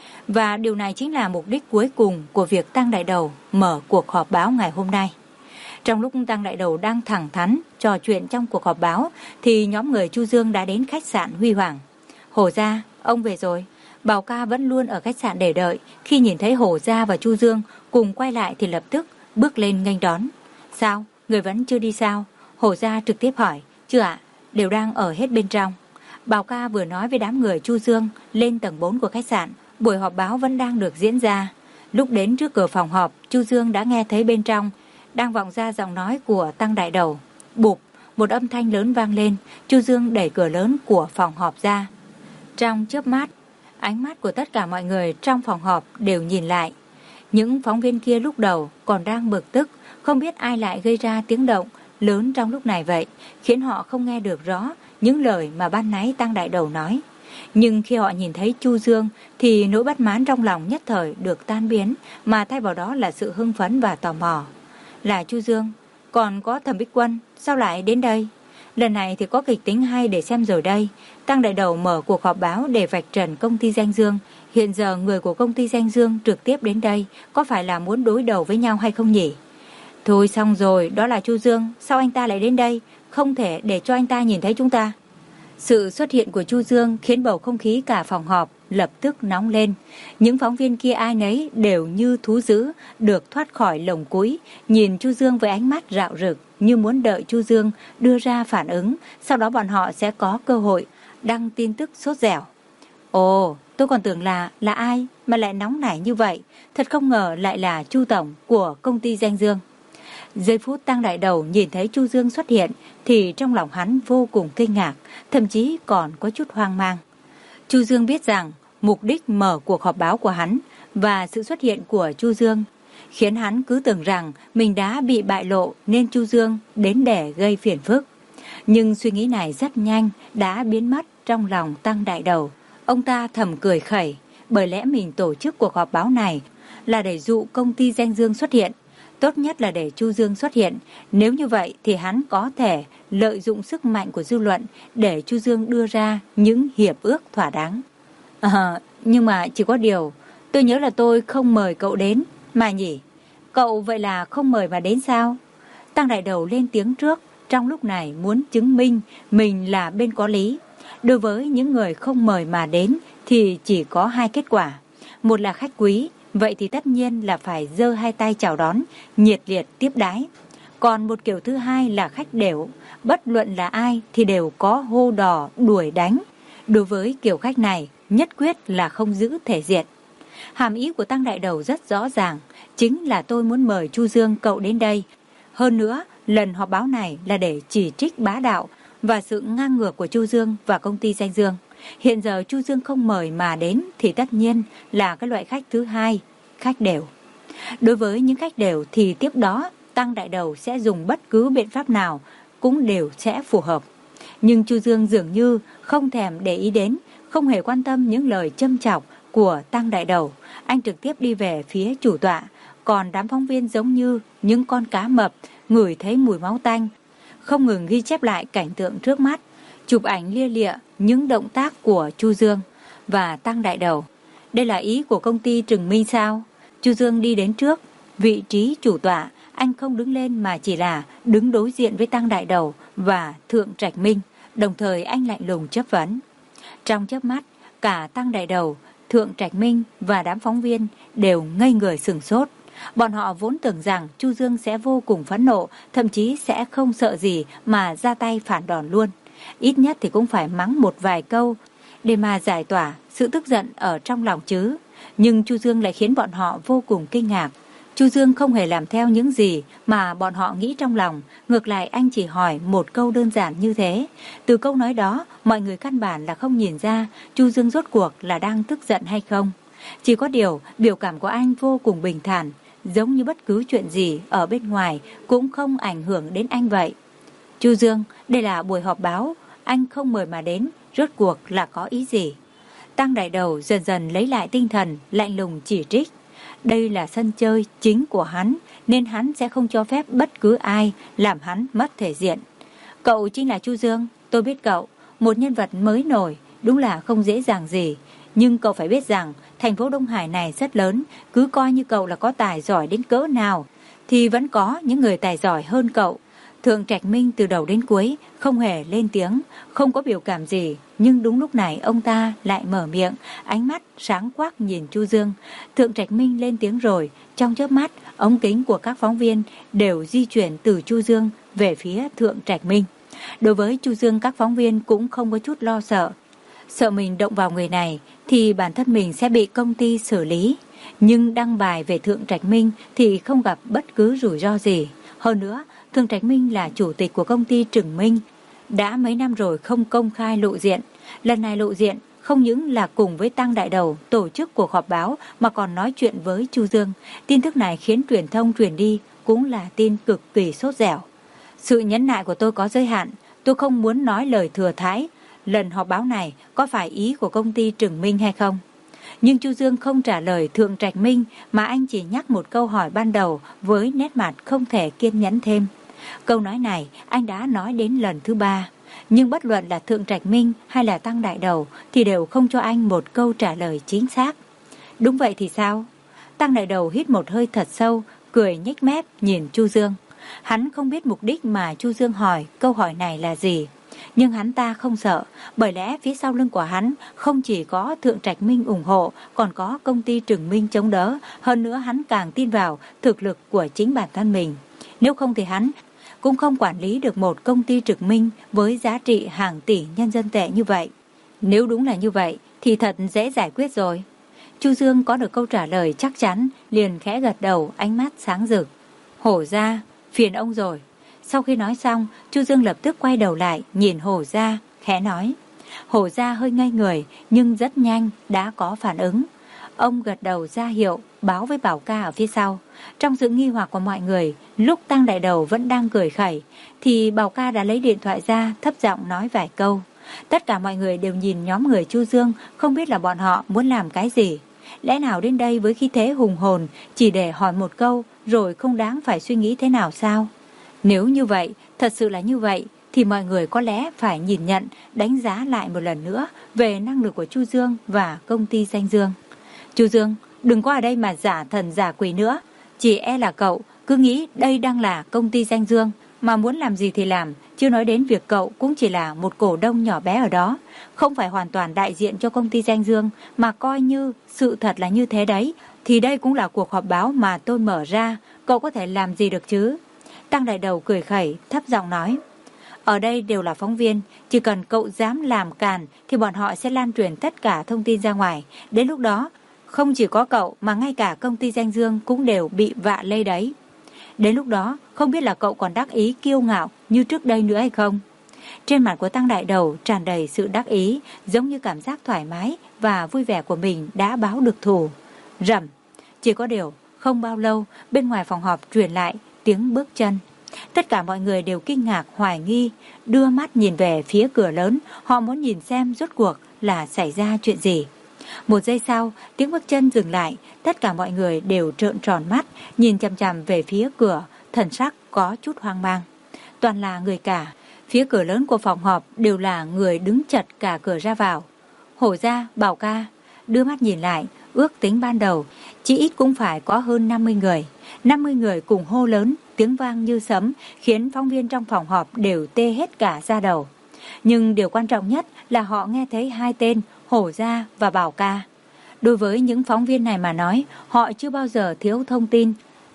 Và điều này chính là mục đích cuối cùng của việc Tăng đại đầu mở cuộc họp báo ngày hôm nay. Trong lúc Tăng đại đầu đang thẳng thắn trò chuyện trong cuộc họp báo thì nhóm người Chu Dương đã đến khách sạn Huy Hoàng. Hổ Gia, ông về rồi. Bảo Ca vẫn luôn ở khách sạn để đợi, khi nhìn thấy Hổ Gia và Chu Dương cùng quay lại thì lập tức bước lên nghênh đón. Sao, người vẫn chưa đi sao? Hổ Gia trực tiếp hỏi. Chưa ạ, đều đang ở hết bên trong. Bảo Ca vừa nói với đám người Chu Dương lên tầng bốn của khách sạn. Buổi họp báo vẫn đang được diễn ra. Lúc đến trước cửa phòng họp, Chu Dương đã nghe thấy bên trong đang vọng ra giọng nói của Tăng đại đầu. Bụp, một âm thanh lớn vang lên. Chu Dương đẩy cửa lớn của phòng họp ra. Trong chớp mắt, ánh mắt của tất cả mọi người trong phòng họp đều nhìn lại. Những phóng viên kia lúc đầu còn đang bực tức, không biết ai lại gây ra tiếng động lớn trong lúc này vậy, khiến họ không nghe được rõ những lời mà ban nãy Tăng đại đầu nói. Nhưng khi họ nhìn thấy Chu Dương thì nỗi bất mãn trong lòng nhất thời được tan biến, mà thay vào đó là sự hưng phấn và tò mò. Là Chu Dương, còn có Thẩm Bích Quân, sao lại đến đây? Lần này thì có kịch tính hay để xem rồi đây. Tăng đại đầu mở cuộc họp báo để vạch trần công ty Danh Dương. Hiện giờ người của công ty Danh Dương trực tiếp đến đây, có phải là muốn đối đầu với nhau hay không nhỉ? Thôi xong rồi, đó là Chu Dương, sao anh ta lại đến đây? Không thể để cho anh ta nhìn thấy chúng ta. Sự xuất hiện của Chu Dương khiến bầu không khí cả phòng họp lập tức nóng lên. Những phóng viên kia ai nấy đều như thú dữ được thoát khỏi lồng cúi, nhìn Chu Dương với ánh mắt rạo rực, như muốn đợi Chu Dương đưa ra phản ứng, sau đó bọn họ sẽ có cơ hội đăng tin tức sốt dẻo. Ồ, tôi còn tưởng là là ai mà lại nóng nảy như vậy, thật không ngờ lại là Chu tổng của công ty Danh Dương. Giây phút Tăng đại đầu nhìn thấy Chu Dương xuất hiện thì trong lòng hắn vô cùng kinh ngạc, thậm chí còn có chút hoang mang. Chu Dương biết rằng mục đích mở cuộc họp báo của hắn và sự xuất hiện của Chu Dương khiến hắn cứ tưởng rằng mình đã bị bại lộ nên Chu Dương đến để gây phiền phức. Nhưng suy nghĩ này rất nhanh đã biến mất trong lòng Tăng đại đầu. Ông ta thầm cười khẩy, bởi lẽ mình tổ chức cuộc họp báo này là để dụ công ty Danh Dương xuất hiện. Tốt nhất là để Chu Dương xuất hiện. Nếu như vậy thì hắn có thể lợi dụng sức mạnh của dư luận để Chu Dương đưa ra những hiệp ước thỏa đáng. À, nhưng mà chỉ có điều, tôi nhớ là tôi không mời cậu đến, mà nhỉ? Cậu vậy là không mời mà đến sao? Tăng đại đầu lên tiếng trước, trong lúc này muốn chứng minh mình là bên có lý. Đối với những người không mời mà đến thì chỉ có hai kết quả. Một là khách quý, vậy thì tất nhiên là phải giơ hai tay chào đón, nhiệt liệt tiếp đái. Còn một kiểu thứ hai là khách đểu, bất luận là ai thì đều có hô đỏ đuổi đánh. Đối với kiểu khách này, nhất quyết là không giữ thể diện. Hàm ý của Tăng đại đầu rất rõ ràng, chính là tôi muốn mời Chu Dương cậu đến đây. Hơn nữa, lần họp báo này là để chỉ trích bá đạo và sự ngang ngược của Chu Dương và công ty Danh Dương. Hiện giờ Chu Dương không mời mà đến thì tất nhiên là cái loại khách thứ hai, khách đều. Đối với những khách đều thì tiếp đó Tăng đại đầu sẽ dùng bất cứ biện pháp nào cũng đều sẽ phù hợp. Nhưng Chu Dương dường như không thèm để ý đến, không hề quan tâm những lời châm chọc của Tăng đại đầu. Anh trực tiếp đi về phía chủ tọa, còn đám phóng viên giống như những con cá mập ngửi thấy mùi máu tanh, không ngừng ghi chép lại cảnh tượng trước mắt, chụp ảnh lia lịa những động tác của Chu Dương và Tăng đại đầu. Đây là ý của công ty Trừng Minh sao? Chu Dương đi đến trước vị trí chủ tọa, anh không đứng lên mà chỉ là đứng đối diện với Tăng đại đầu và Thượng Trạch Minh, đồng thời anh lạnh lùng chất vấn. Trong chớp mắt, cả Tăng đại đầu, Thượng Trạch Minh và đám phóng viên đều ngây người sửng sốt. Bọn họ vốn tưởng rằng Chu Dương sẽ vô cùng phẫn nộ, thậm chí sẽ không sợ gì mà ra tay phản đòn luôn. Ít nhất thì cũng phải mắng một vài câu để mà giải tỏa sự tức giận ở trong lòng chứ. Nhưng Chu Dương lại khiến bọn họ vô cùng kinh ngạc. Chu Dương không hề làm theo những gì mà bọn họ nghĩ trong lòng, ngược lại anh chỉ hỏi một câu đơn giản như thế. Từ câu nói đó, mọi người căn bản là không nhìn ra Chu Dương rốt cuộc là đang tức giận hay không. Chỉ có điều, biểu cảm của anh vô cùng bình thản, giống như bất cứ chuyện gì ở bên ngoài cũng không ảnh hưởng đến anh vậy. Chu Dương, đây là buổi họp báo, anh không mời mà đến, rốt cuộc là có ý gì? Tăng Đại Đầu dần dần lấy lại tinh thần, lạnh lùng chỉ trích. Đây là sân chơi chính của hắn, nên hắn sẽ không cho phép bất cứ ai làm hắn mất thể diện. Cậu chính là Chu Dương, tôi biết cậu, một nhân vật mới nổi, đúng là không dễ dàng gì. Nhưng cậu phải biết rằng, thành phố Đông Hải này rất lớn, cứ coi như cậu là có tài giỏi đến cỡ nào, thì vẫn có những người tài giỏi hơn cậu. Thượng Trạch Minh từ đầu đến cuối không hề lên tiếng, không có biểu cảm gì, nhưng đúng lúc này ông ta lại mở miệng, ánh mắt sáng quắc nhìn Chu Dương. Thượng Trạch Minh lên tiếng rồi, trong chớp mắt, ống kính của các phóng viên đều di chuyển từ Chu Dương về phía Thượng Trạch Minh. Đối với Chu Dương, các phóng viên cũng không có chút lo sợ. Sợ mình động vào người này thì bản thân mình sẽ bị công ty xử lý. Nhưng đăng bài về Thượng Trạch Minh thì không gặp bất cứ rủi ro gì. Hơn nữa, Thượng Trạch Minh là chủ tịch của công ty Trừng Minh, đã mấy năm rồi không công khai lộ diện. Lần này lộ diện không những là cùng với Tăng Đại Đầu tổ chức cuộc họp báo mà còn nói chuyện với Chu Dương. Tin tức này khiến truyền thông truyền đi cũng là tin cực kỳ sốt dẻo. Sự nhẫn nại của tôi có giới hạn, tôi không muốn nói lời thừa thãi. Lần họp báo này có phải ý của công ty Trừng Minh hay không? Nhưng Chu Dương không trả lời Thượng Trạch Minh mà anh chỉ nhắc một câu hỏi ban đầu với nét mặt không thể kiên nhẫn thêm. Câu nói này anh đã nói đến lần thứ ba, nhưng bất luận là Thượng Trạch Minh hay là Tăng Đại Đầu thì đều không cho anh một câu trả lời chính xác. Đúng vậy thì sao? Tăng Đại Đầu hít một hơi thật sâu, cười nhếch mép nhìn Chu Dương. Hắn không biết mục đích mà Chu Dương hỏi câu hỏi này là gì. Nhưng hắn ta không sợ, bởi lẽ phía sau lưng của hắn không chỉ có Thượng Trạch Minh ủng hộ, còn có công ty Trừng Minh chống đỡ. Hơn nữa hắn càng tin vào thực lực của chính bản thân mình. Nếu không thì hắn cũng không quản lý được một công ty Trừng Minh với giá trị hàng tỷ nhân dân tệ như vậy. Nếu đúng là như vậy thì thật dễ giải quyết rồi. Chu Dương có được câu trả lời chắc chắn, liền khẽ gật đầu, ánh mắt sáng rực. Hổ gia, phiền ông rồi. Sau khi nói xong, Chu Dương lập tức quay đầu lại, nhìn Hổ gia, khẽ nói. Hổ gia hơi ngây người, nhưng rất nhanh đã có phản ứng. Ông gật đầu ra hiệu, báo với Bảo Ca ở phía sau. Trong sự nghi hoặc của mọi người, lúc Tăng Đại Đầu vẫn đang cười khẩy, thì Bảo Ca đã lấy điện thoại ra, thấp giọng nói vài câu. Tất cả mọi người đều nhìn nhóm người Chu Dương, không biết là bọn họ muốn làm cái gì. Lẽ nào đến đây với khí thế hùng hồn, chỉ để hỏi một câu, rồi không đáng phải suy nghĩ thế nào sao? Nếu như vậy, thật sự là như vậy, thì mọi người có lẽ phải nhìn nhận, đánh giá lại một lần nữa về năng lực của Chu Dương và công ty Danh Dương. Chu Dương, đừng có ở đây mà giả thần giả quỷ nữa. Chỉ e là cậu cứ nghĩ đây đang là công ty Danh Dương, mà muốn làm gì thì làm, chưa nói đến việc cậu cũng chỉ là một cổ đông nhỏ bé ở đó, không phải hoàn toàn đại diện cho công ty Danh Dương, mà coi như sự thật là như thế đấy, thì đây cũng là cuộc họp báo mà tôi mở ra, cậu có thể làm gì được chứ? Tăng Đại Đầu cười khẩy, thấp giọng nói. Ở đây đều là phóng viên, chỉ cần cậu dám làm càn thì bọn họ sẽ lan truyền tất cả thông tin ra ngoài. Đến lúc đó, không chỉ có cậu mà ngay cả công ty Danh Dương cũng đều bị vạ lây đấy. Đến lúc đó, không biết là cậu còn đắc ý kiêu ngạo như trước đây nữa hay không? Trên mặt của Tăng Đại Đầu tràn đầy sự đắc ý, giống như cảm giác thoải mái và vui vẻ của mình đã báo được thù. Rầm, chỉ có điều, không bao lâu, bên ngoài phòng họp truyền lại tiếng bước chân. Tất cả mọi người đều kinh ngạc, hoài nghi, đưa mắt nhìn về phía cửa lớn, họ muốn nhìn xem rốt cuộc là xảy ra chuyện gì. Một giây sau, tiếng bước chân dừng lại, tất cả mọi người đều trợn tròn mắt, nhìn chằm chằm về phía cửa, thần sắc có chút hoang mang. Toàn là người cả, phía cửa lớn của phòng họp đều là người đứng chật cả cửa ra vào. Hổ gia, Bảo Ca, đưa mắt nhìn lại, ước tính ban đầu, chỉ ít cũng phải có hơn năm mươi người. năm mươi người cùng hô lớn, tiếng vang như sấm, khiến phóng viên trong phòng họp đều tê hết cả da đầu. Nhưng điều quan trọng nhất là họ nghe thấy hai tên Hổ gia và Bảo Ca. Đối với những phóng viên này mà nói, họ chưa bao giờ thiếu thông tin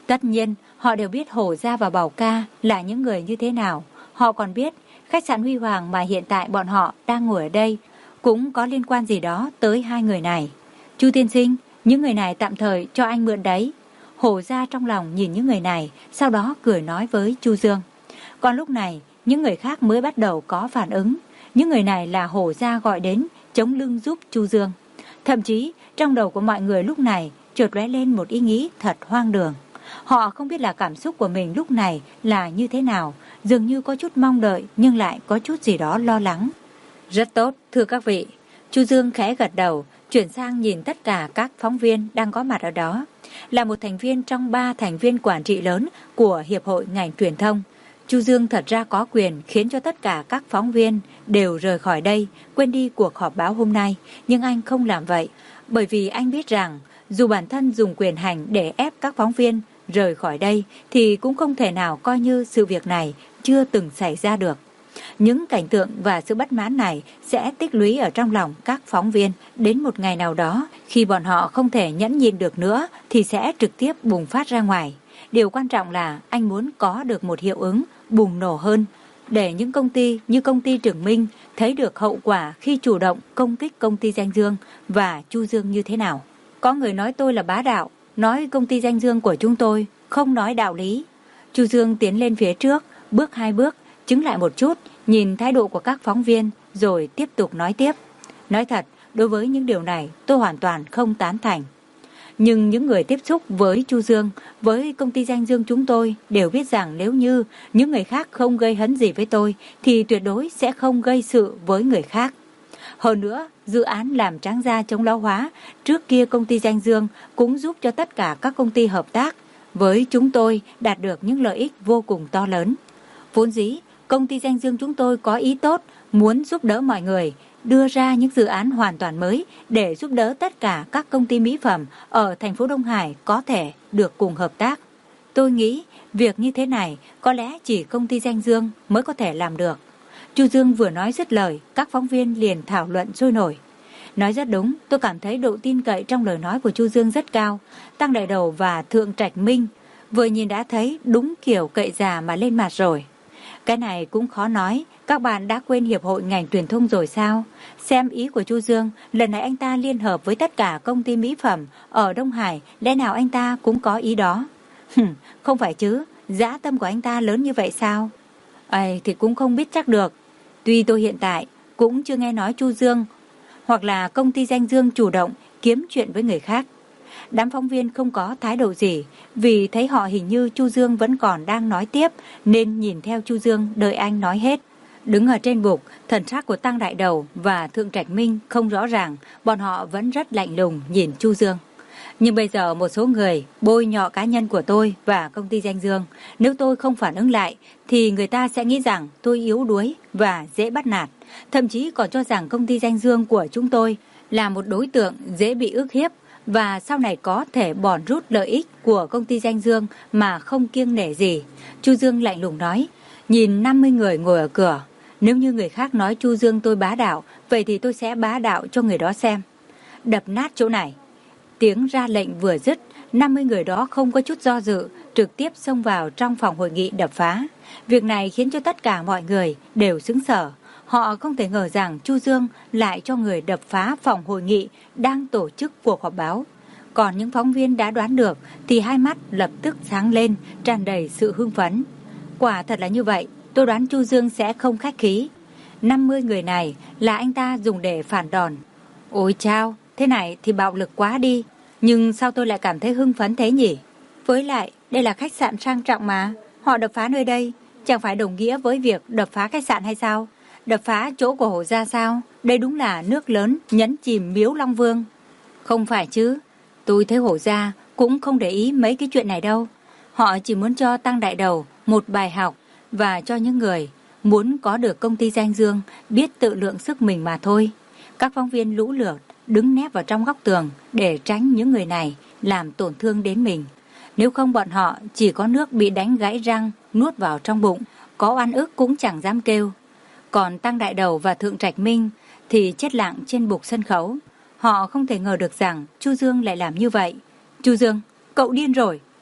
Tất nhiên, họ đều biết Hổ Gia và Bảo Ca là những người như thế nào. Họ còn biết khách sạn Huy Hoàng mà hiện tại bọn họ đang ngồi ở đây cũng có liên quan gì đó tới hai người này. Chu tiên sinh, những người này tạm thời cho anh mượn đấy. Hổ Gia trong lòng nhìn những người này, sau đó cười nói với Chu Dương. Còn lúc này, những người khác mới bắt đầu có phản ứng. Những người này là Hổ Gia gọi đến chống lưng giúp Chu Dương. Thậm chí, trong đầu của mọi người lúc này chợt lóe lên một ý nghĩ thật hoang đường. Họ không biết là cảm xúc của mình lúc này là như thế nào, dường như có chút mong đợi nhưng lại có chút gì đó lo lắng. Rất tốt, thưa các vị. Chu Dương khẽ gật đầu, chuyển sang nhìn tất cả các phóng viên đang có mặt ở đó. Là một thành viên trong ba thành viên quản trị lớn của Hiệp hội ngành truyền thông, Chu Dương thật ra có quyền khiến cho tất cả các phóng viên đều rời khỏi đây, quên đi cuộc họp báo hôm nay. Nhưng anh không làm vậy, bởi vì anh biết rằng dù bản thân dùng quyền hành để ép các phóng viên rời khỏi đây thì cũng không thể nào coi như sự việc này chưa từng xảy ra được. Những cảnh tượng và sự bất mãn này sẽ tích lũy ở trong lòng các phóng viên. Đến một ngày nào đó, khi bọn họ không thể nhẫn nhịn được nữa thì sẽ trực tiếp bùng phát ra ngoài. Điều quan trọng là anh muốn có được một hiệu ứng bùng nổ hơn, để những công ty như công ty Trường Minh thấy được hậu quả khi chủ động công kích công ty Danh Dương và Chu Dương như thế nào. Có người nói tôi là bá đạo, nói công ty Danh Dương của chúng tôi không nói đạo lý. Chu Dương tiến lên phía trước, bước hai bước, chứng lại một chút, nhìn thái độ của các phóng viên rồi tiếp tục nói tiếp. Nói thật, đối với những điều này tôi hoàn toàn không tán thành. Nhưng những người tiếp xúc với Chu Dương, với công ty Danh Dương chúng tôi đều biết rằng nếu như những người khác không gây hấn gì với tôi thì tuyệt đối sẽ không gây sự với người khác. Hơn nữa, dự án làm trắng da chống lão hóa, trước kia công ty Danh Dương cũng giúp cho tất cả các công ty hợp tác với chúng tôi đạt được những lợi ích vô cùng to lớn. Vốn dĩ, công ty Danh Dương chúng tôi có ý tốt, muốn giúp đỡ mọi người, đưa ra những dự án hoàn toàn mới để giúp đỡ tất cả các công ty mỹ phẩm ở thành phố Đông Hải có thể được cùng hợp tác. Tôi nghĩ việc như thế này có lẽ chỉ công ty Danh Dương mới có thể làm được. Chu Dương vừa nói dứt lời, các phóng viên liền thảo luận sôi nổi. Nói rất đúng, tôi cảm thấy độ tin cậy trong lời nói của Chu Dương rất cao. Tăng Đại Đầu và Thượng Trạch Minh vừa nhìn đã thấy đúng kiểu cậy già mà lên mặt rồi. Cái này cũng khó nói, các bạn đã quên Hiệp hội ngành truyền thông rồi sao? Xem ý của Chu Dương, lần này anh ta liên hợp với tất cả công ty mỹ phẩm ở Đông Hải, lẽ nào anh ta cũng có ý đó? Hừm, không phải chứ, dã tâm của anh ta lớn như vậy sao? Ây, thì cũng không biết chắc được. Tuy tôi hiện tại cũng chưa nghe nói Chu Dương hoặc là công ty Danh Dương chủ động kiếm chuyện với người khác. Đám phóng viên không có thái độ gì, vì thấy họ hình như Chu Dương vẫn còn đang nói tiếp nên nhìn theo Chu Dương đợi anh nói hết. Đứng ở trên bục, thần sắc của Tăng Đại Đầu và Thượng Trạch Minh không rõ ràng, bọn họ vẫn rất lạnh lùng nhìn Chu Dương. Nhưng bây giờ một số người bôi nhọ cá nhân của tôi và công ty Danh Dương, nếu tôi không phản ứng lại thì người ta sẽ nghĩ rằng tôi yếu đuối và dễ bắt nạt, thậm chí còn cho rằng công ty Danh Dương của chúng tôi là một đối tượng dễ bị ức hiếp và sau này có thể bòn rút lợi ích của công ty Danh Dương mà không kiêng nể gì. Chu Dương lạnh lùng nói, nhìn năm mươi người ngồi ở cửa, nếu như người khác nói Chu Dương tôi bá đạo, vậy thì tôi sẽ bá đạo cho người đó xem. Đập nát chỗ này. Tiếng ra lệnh vừa dứt, năm mươi người đó không có chút do dự, trực tiếp xông vào trong phòng hội nghị đập phá. Việc này khiến cho tất cả mọi người đều sững sờ. Họ không thể ngờ rằng Chu Dương lại cho người đập phá phòng hội nghị đang tổ chức cuộc họp báo. Còn những phóng viên đã đoán được thì hai mắt lập tức sáng lên, tràn đầy sự hưng phấn. Quả thật là như vậy, tôi đoán Chu Dương sẽ không khách khí. năm mươi người này là anh ta dùng để phản đòn. Ôi chao, thế này thì bạo lực quá đi. Nhưng sao tôi lại cảm thấy hưng phấn thế nhỉ? Với lại, đây là khách sạn sang trọng mà. Họ đập phá nơi đây, chẳng phải đồng nghĩa với việc đập phá khách sạn hay sao? Đập phá chỗ của Hổ Gia sao? Đây đúng là nước lớn nhấn chìm miếu Long Vương. Không phải chứ, tôi thấy Hổ Gia cũng không để ý mấy cái chuyện này đâu. Họ chỉ muốn cho Tăng Đại Đầu một bài học và cho những người muốn có được công ty Danh Dương biết tự lượng sức mình mà thôi. Các phóng viên lũ lượt đứng nép vào trong góc tường để tránh những người này làm tổn thương đến mình. Nếu không bọn họ chỉ có nước bị đánh gãy răng nuốt vào trong bụng, có oan ức cũng chẳng dám kêu. Còn Tăng Đại Đầu và Thượng Trạch Minh thì chết lặng trên bục sân khấu. Họ không thể ngờ được rằng Chu Dương lại làm như vậy. Chu Dương, cậu điên rồi.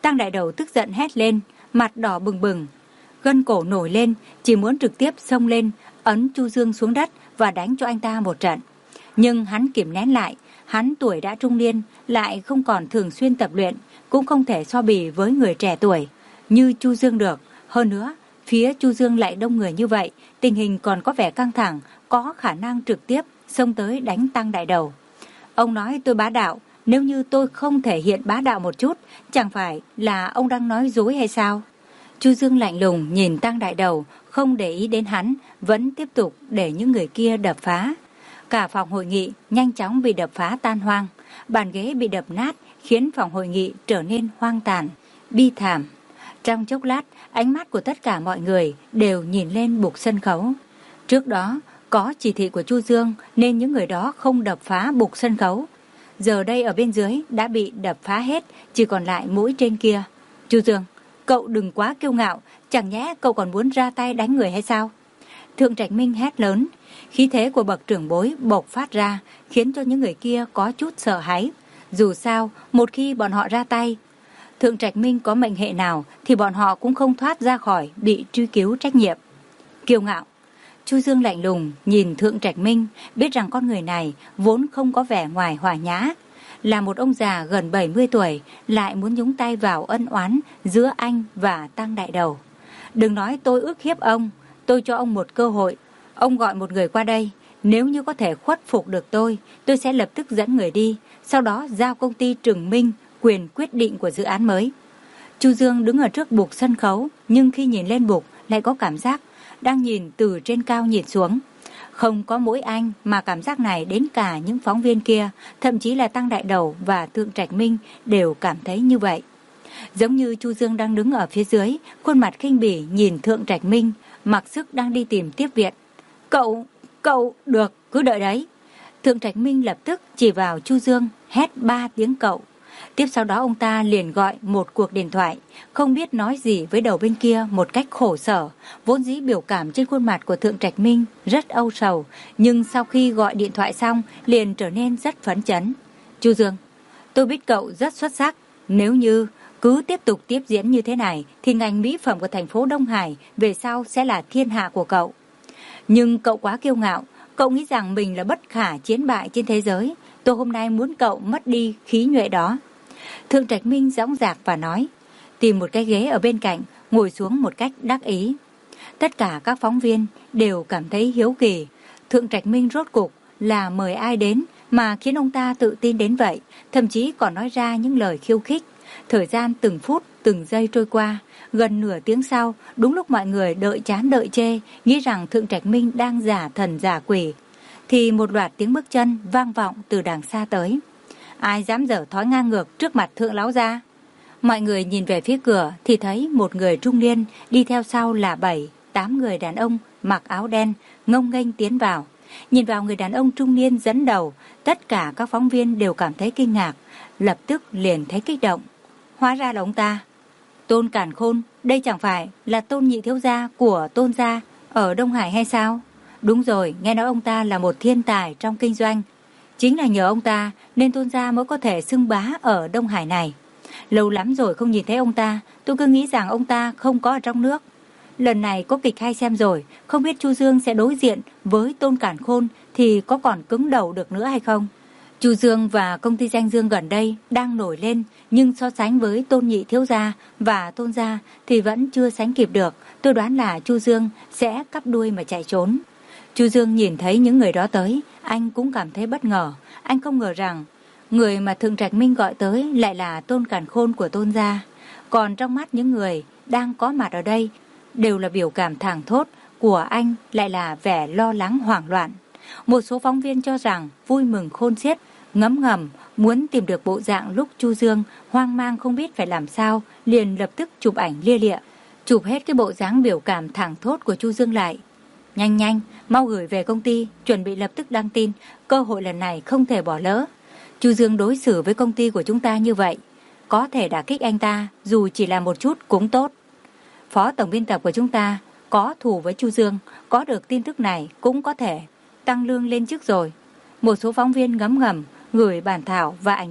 Tăng Đại Đầu tức giận hét lên, mặt đỏ bừng bừng, gân cổ nổi lên, chỉ muốn trực tiếp xông lên, ấn Chu Dương xuống đất và đánh cho anh ta một trận. Nhưng hắn kìm nén lại, hắn tuổi đã trung niên, lại không còn thường xuyên tập luyện, cũng không thể so bì với người trẻ tuổi như Chu Dương được. Hơn nữa, phía Chu Dương lại đông người như vậy, tình hình còn có vẻ căng thẳng, có khả năng trực tiếp xông tới đánh Tăng Đại Đầu. Ông nói tôi bá đạo, nếu như tôi không thể hiện bá đạo một chút, chẳng phải là ông đang nói dối hay sao? Chu Dương lạnh lùng nhìn Tăng Đại Đầu, không để ý đến hắn, vẫn tiếp tục để những người kia đập phá. Cả phòng hội nghị nhanh chóng bị đập phá tan hoang, bàn ghế bị đập nát, khiến phòng hội nghị trở nên hoang tàn, bi thảm. Trong chốc lát, ánh mắt của tất cả mọi người đều nhìn lên bục sân khấu. Trước đó, có chỉ thị của Chu Dương nên những người đó không đập phá bục sân khấu. Giờ đây ở bên dưới đã bị đập phá hết, chỉ còn lại mũi trên kia. Chu Dương, cậu đừng quá kiêu ngạo, chẳng nhẽ cậu còn muốn ra tay đánh người hay sao? Thượng Trạch Minh hét lớn, khí thế của bậc trưởng bối bộc phát ra, khiến cho những người kia có chút sợ hãi. Dù sao, một khi bọn họ ra tay, Thượng Trạch Minh có mệnh hệ nào thì bọn họ cũng không thoát ra khỏi bị truy cứu trách nhiệm. Kiêu ngạo. Chu Dương lạnh lùng nhìn Thượng Trạch Minh, biết rằng con người này vốn không có vẻ ngoài hòa nhã, là một ông già gần bảy mươi tuổi, lại muốn nhúng tay vào ân oán giữa anh và Tăng Đại Đầu. Đừng nói tôi ức hiếp ông, tôi cho ông một cơ hội. Ông gọi một người qua đây, nếu như có thể khuất phục được tôi, tôi sẽ lập tức dẫn người đi, sau đó giao công ty Trừng Minh quyền quyết định của dự án mới. Chu Dương đứng ở trước bục sân khấu, nhưng khi nhìn lên bục lại có cảm giác đang nhìn từ trên cao nhìn xuống. Không có mỗi anh mà cảm giác này đến cả những phóng viên kia, thậm chí là Tăng Đại Đầu và Thượng Trạch Minh đều cảm thấy như vậy. Giống như Chu Dương đang đứng ở phía dưới, khuôn mặt khinh bỉ nhìn Thượng Trạch Minh, mặc sức đang đi tìm tiếp viện. Cậu, cậu, được, cứ đợi đấy. Thượng Trạch Minh lập tức chỉ vào Chu Dương, hét ba tiếng cậu. Tiếp sau đó ông ta liền gọi một cuộc điện thoại, không biết nói gì với đầu bên kia một cách khổ sở. Vốn dĩ biểu cảm trên khuôn mặt của Thượng Trạch Minh rất âu sầu, nhưng sau khi gọi điện thoại xong liền trở nên rất phấn chấn. Chu Dương, tôi biết cậu rất xuất sắc, nếu như cứ tiếp tục tiếp diễn như thế này thì ngành mỹ phẩm của thành phố Đông Hải về sau sẽ là thiên hạ của cậu. Nhưng cậu quá kiêu ngạo, cậu nghĩ rằng mình là bất khả chiến bại trên thế giới. Tôi hôm nay muốn cậu mất đi khí nhuệ đó. Thượng Trạch Minh dõng dạc và nói, tìm một cái ghế ở bên cạnh, ngồi xuống một cách đắc ý. Tất cả các phóng viên đều cảm thấy hiếu kỳ. Thượng Trạch Minh rốt cục là mời ai đến mà khiến ông ta tự tin đến vậy, thậm chí còn nói ra những lời khiêu khích. Thời gian từng phút, từng giây trôi qua, gần nửa tiếng sau, đúng lúc mọi người đợi chán đợi chê, nghĩ rằng Thượng Trạch Minh đang giả thần giả quỷ, thì một loạt tiếng bước chân vang vọng từ đằng xa tới. Ai dám dở thói ngang ngược trước mặt Thượng lão gia? Mọi người nhìn về phía cửa thì thấy một người trung niên, đi theo sau là bảy, tám người đàn ông mặc áo đen ngông nghênh tiến vào. Nhìn vào người đàn ông trung niên dẫn đầu, tất cả các phóng viên đều cảm thấy kinh ngạc, lập tức liền thấy kích động. Hóa ra là ông ta. Tôn Càn Khôn, đây chẳng phải là Tôn nhị thiếu gia của Tôn gia ở Đông Hải hay sao? Đúng rồi, nghe nói ông ta là một thiên tài trong kinh doanh. Chính là nhờ ông ta nên Tôn gia mới có thể xưng bá ở Đông Hải này. Lâu lắm rồi không nhìn thấy ông ta, tôi cứ nghĩ rằng ông ta không có ở trong nước. Lần này có kịch hay xem rồi, không biết Chu Dương sẽ đối diện với Tôn Càn Khôn thì có còn cứng đầu được nữa hay không? Chu Dương và công ty Danh Dương gần đây đang nổi lên, nhưng so sánh với Tôn nhị thiếu gia và Tôn gia thì vẫn chưa sánh kịp được. Tôi đoán là Chu Dương sẽ cắp đuôi mà chạy trốn. Chu Dương nhìn thấy những người đó tới, anh cũng cảm thấy bất ngờ. Anh không ngờ rằng người mà Thượng Trạch Minh gọi tới lại là Tôn Càn Khôn của Tôn gia. Còn trong mắt những người đang có mặt ở đây đều là biểu cảm thảng thốt, của anh lại là vẻ lo lắng hoảng loạn. Một số phóng viên cho rằng vui mừng khôn xiết, ngấm ngầm muốn tìm được bộ dạng lúc Chu Dương hoang mang không biết phải làm sao, liền lập tức chụp ảnh lia lịa, chụp hết cái bộ dáng biểu cảm thảng thốt của Chu Dương lại. Nhanh nhanh, mau gửi về công ty, chuẩn bị lập tức đăng tin, cơ hội lần này không thể bỏ lỡ. Chu Dương đối xử với công ty của chúng ta như vậy, có thể đả kích anh ta, dù chỉ là một chút cũng tốt. Phó tổng biên tập của chúng ta có thù với Chu Dương, có được tin tức này cũng có thể tăng lương lên chức rồi. Một số phóng viên ngấm ngầm gửi bản thảo và ảnh chụp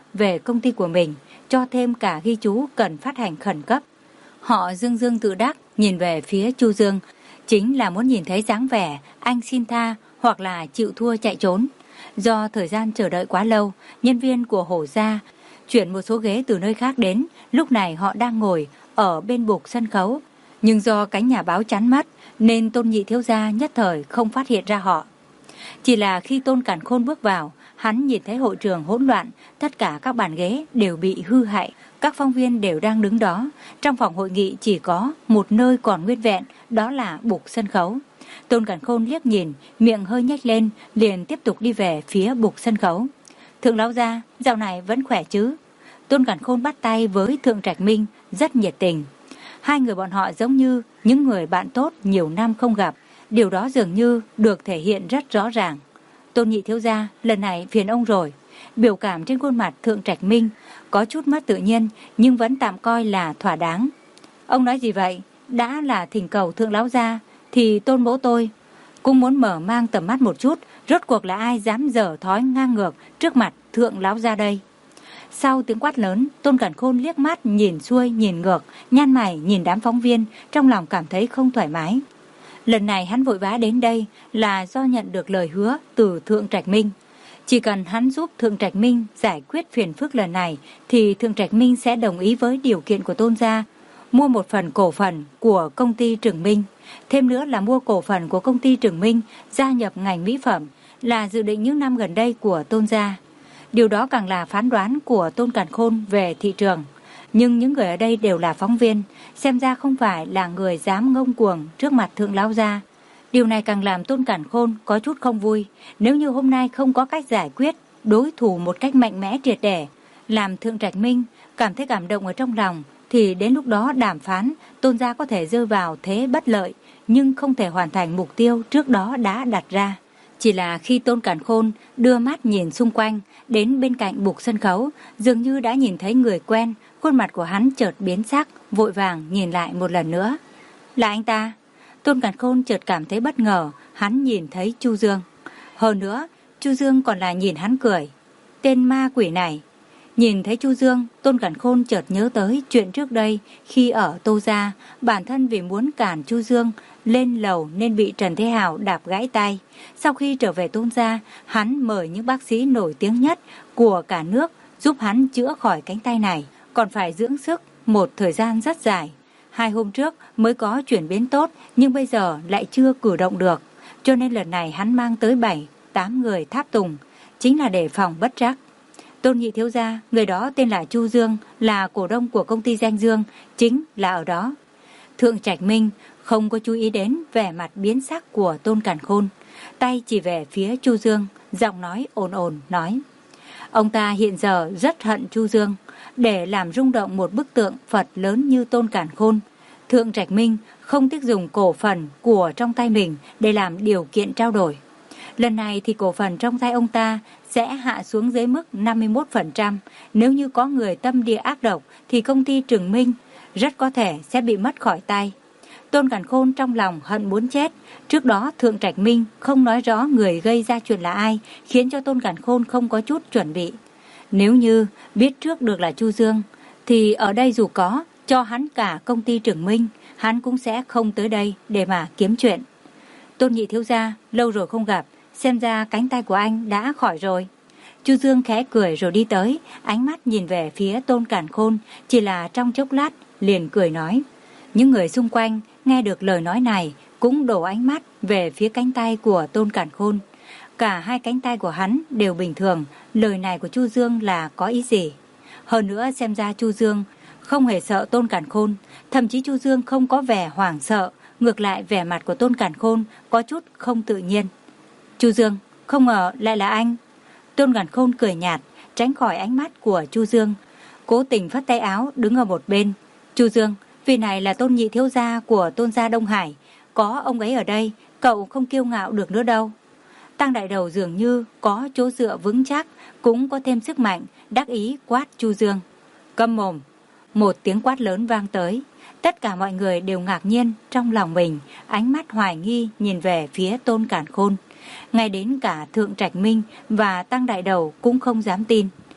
về công ty của mình, cho thêm cả ghi chú cần phát hành khẩn cấp. Họ dương dương tự đắc nhìn về phía Chu Dương, chính là muốn nhìn thấy dáng vẻ anh xin tha hoặc là chịu thua chạy trốn. Do thời gian chờ đợi quá lâu, nhân viên của Hổ gia chuyển một số ghế từ nơi khác đến, lúc này họ đang ngồi ở bên bục sân khấu. Nhưng do cánh nhà báo chắn mắt nên Tôn nhị thiếu gia nhất thời không phát hiện ra họ. Chỉ là khi Tôn Càn Khôn bước vào, hắn nhìn thấy hội trường hỗn loạn, tất cả các bàn ghế đều bị hư hại, các phóng viên đều đang đứng đó. Trong phòng hội nghị chỉ có một nơi còn nguyên vẹn, đó là bục sân khấu. Tôn Càn Khôn liếc nhìn, miệng hơi nhếch lên, liền tiếp tục đi về phía bục sân khấu. Thượng lão gia, dạo này vẫn khỏe chứ? Tôn Càn Khôn bắt tay với Thượng Trạch Minh, rất nhiệt tình. Hai người bọn họ giống như những người bạn tốt nhiều năm không gặp, điều đó dường như được thể hiện rất rõ ràng. Tôn nhị thiếu gia, lần này phiền ông rồi. Biểu cảm trên khuôn mặt Thượng Trạch Minh có chút mất tự nhiên, nhưng vẫn tạm coi là thỏa đáng. Ông nói gì vậy? Đã là thỉnh cầu Thượng lão gia thì Tôn mỗ tôi cũng muốn mở mang tầm mắt một chút, rốt cuộc là ai dám dở thói ngang ngược trước mặt Thượng lão gia đây? Sau tiếng quát lớn, Tôn Càn Khôn liếc mắt nhìn xuôi nhìn ngược, nhăn mày nhìn đám phóng viên, trong lòng cảm thấy không thoải mái. Lần này hắn vội vã đến đây là do nhận được lời hứa từ Thượng Trạch Minh. Chỉ cần hắn giúp Thượng Trạch Minh giải quyết phiền phức lần này thì Thượng Trạch Minh sẽ đồng ý với điều kiện của Tôn gia, mua một phần cổ phần của công ty Trường Minh. Thêm nữa là mua cổ phần của công ty Trường Minh gia nhập ngành mỹ phẩm, là dự định những năm gần đây của Tôn gia. Điều đó càng là phán đoán của Tôn Càn Khôn về thị trường. Nhưng những người ở đây đều là phóng viên, xem ra không phải là người dám ngông cuồng trước mặt Thượng lão gia. Điều này càng làm Tôn Càn Khôn có chút không vui. Nếu như hôm nay không có cách giải quyết đối thủ một cách mạnh mẽ triệt để, làm Thượng Trạch Minh cảm thấy cảm động ở trong lòng, thì đến lúc đó đàm phán Tôn gia có thể rơi vào thế bất lợi, nhưng không thể hoàn thành mục tiêu trước đó đã đặt ra. Chỉ là khi Tôn Càn Khôn đưa mắt nhìn xung quanh, đến bên cạnh bục sân khấu, dường như đã nhìn thấy người quen, khuôn mặt của hắn chợt biến sắc, vội vàng nhìn lại một lần nữa. Là anh ta? Tôn Càn Khôn chợt cảm thấy bất ngờ, hắn nhìn thấy Chu Dương. Hơn nữa, Chu Dương còn là nhìn hắn cười. Tên ma quỷ này. Nhìn thấy Chu Dương, Tôn Càn Khôn chợt nhớ tới chuyện trước đây khi ở Tô gia, bản thân vì muốn cản Chu Dương lên lầu nên bị Trần Thế Hào đạp gãy tay. Sau khi trở về Tôn gia, hắn mời những bác sĩ nổi tiếng nhất của cả nước giúp hắn chữa khỏi cánh tay này, còn phải dưỡng sức một thời gian rất dài. Hai hôm trước mới có chuyển biến tốt, nhưng bây giờ lại chưa cử động được, cho nên lần này hắn mang tới bảy, tám người tháp tùng, chính là để phòng bất trắc. Tôn nhị thiếu gia, người đó tên là Chu Dương, là cổ đông của công ty Danh Dương, chính là ở đó. Thượng Trạch Minh không có chú ý đến vẻ mặt biến sắc của Tôn Càn Khôn, tay chỉ về phía Chu Dương, giọng nói ồn ồn nói: ông ta hiện giờ rất hận Chu Dương, để làm rung động một bức tượng Phật lớn như Tôn Càn Khôn. Thượng Trạch Minh không tiếc dùng cổ phần của trong tay mình để làm điều kiện trao đổi. Lần này thì cổ phần trong tay ông ta sẽ hạ xuống dưới mức năm mươi mốt phần trăm. Nếu như có người tâm địa ác độc thì công ty Trường Minh rất có thể sẽ bị mất khỏi tay. Tôn Càn Khôn trong lòng hận muốn chết. Trước đó Thượng Trạch Minh không nói rõ người gây ra chuyện là ai, khiến cho Tôn Càn Khôn không có chút chuẩn bị. Nếu như biết trước được là Chu Dương, thì ở đây dù có cho hắn cả công ty Trường Minh, hắn cũng sẽ không tới đây để mà kiếm chuyện. Tôn nhị thiếu gia, lâu rồi không gặp, xem ra cánh tay của anh đã khỏi rồi. Chu Dương khẽ cười rồi đi tới, ánh mắt nhìn về phía Tôn Càn Khôn, chỉ là trong chốc lát liền cười nói. Những người xung quanh nghe được lời nói này cũng đổ ánh mắt về phía cánh tay của Tôn Càn Khôn. Cả hai cánh tay của hắn đều bình thường, lời này của Chu Dương là có ý gì? Hơn nữa xem ra Chu Dương không hề sợ Tôn Càn Khôn, thậm chí Chu Dương không có vẻ hoảng sợ, ngược lại vẻ mặt của Tôn Càn Khôn có chút không tự nhiên. Chu Dương, không ngờ lại là anh. Tôn Càn Khôn cười nhạt, tránh khỏi ánh mắt của Chu Dương, cố tình phất tay áo đứng ở một bên. Chu Dương, vì này là Tôn nhị thiếu gia của Tôn gia Đông Hải, có ông ấy ở đây, cậu không kiêu ngạo được nữa đâu. Tăng đại đầu dường như có chỗ dựa vững chắc, cũng có thêm sức mạnh, đắc ý quát Chu Dương. Câm mồm. Một tiếng quát lớn vang tới. Tất cả mọi người đều ngạc nhiên trong lòng mình, ánh mắt hoài nghi nhìn về phía Tôn Càn Khôn. Ngay đến cả Thượng Trạch Minh và Tăng đại đầu cũng không dám tin.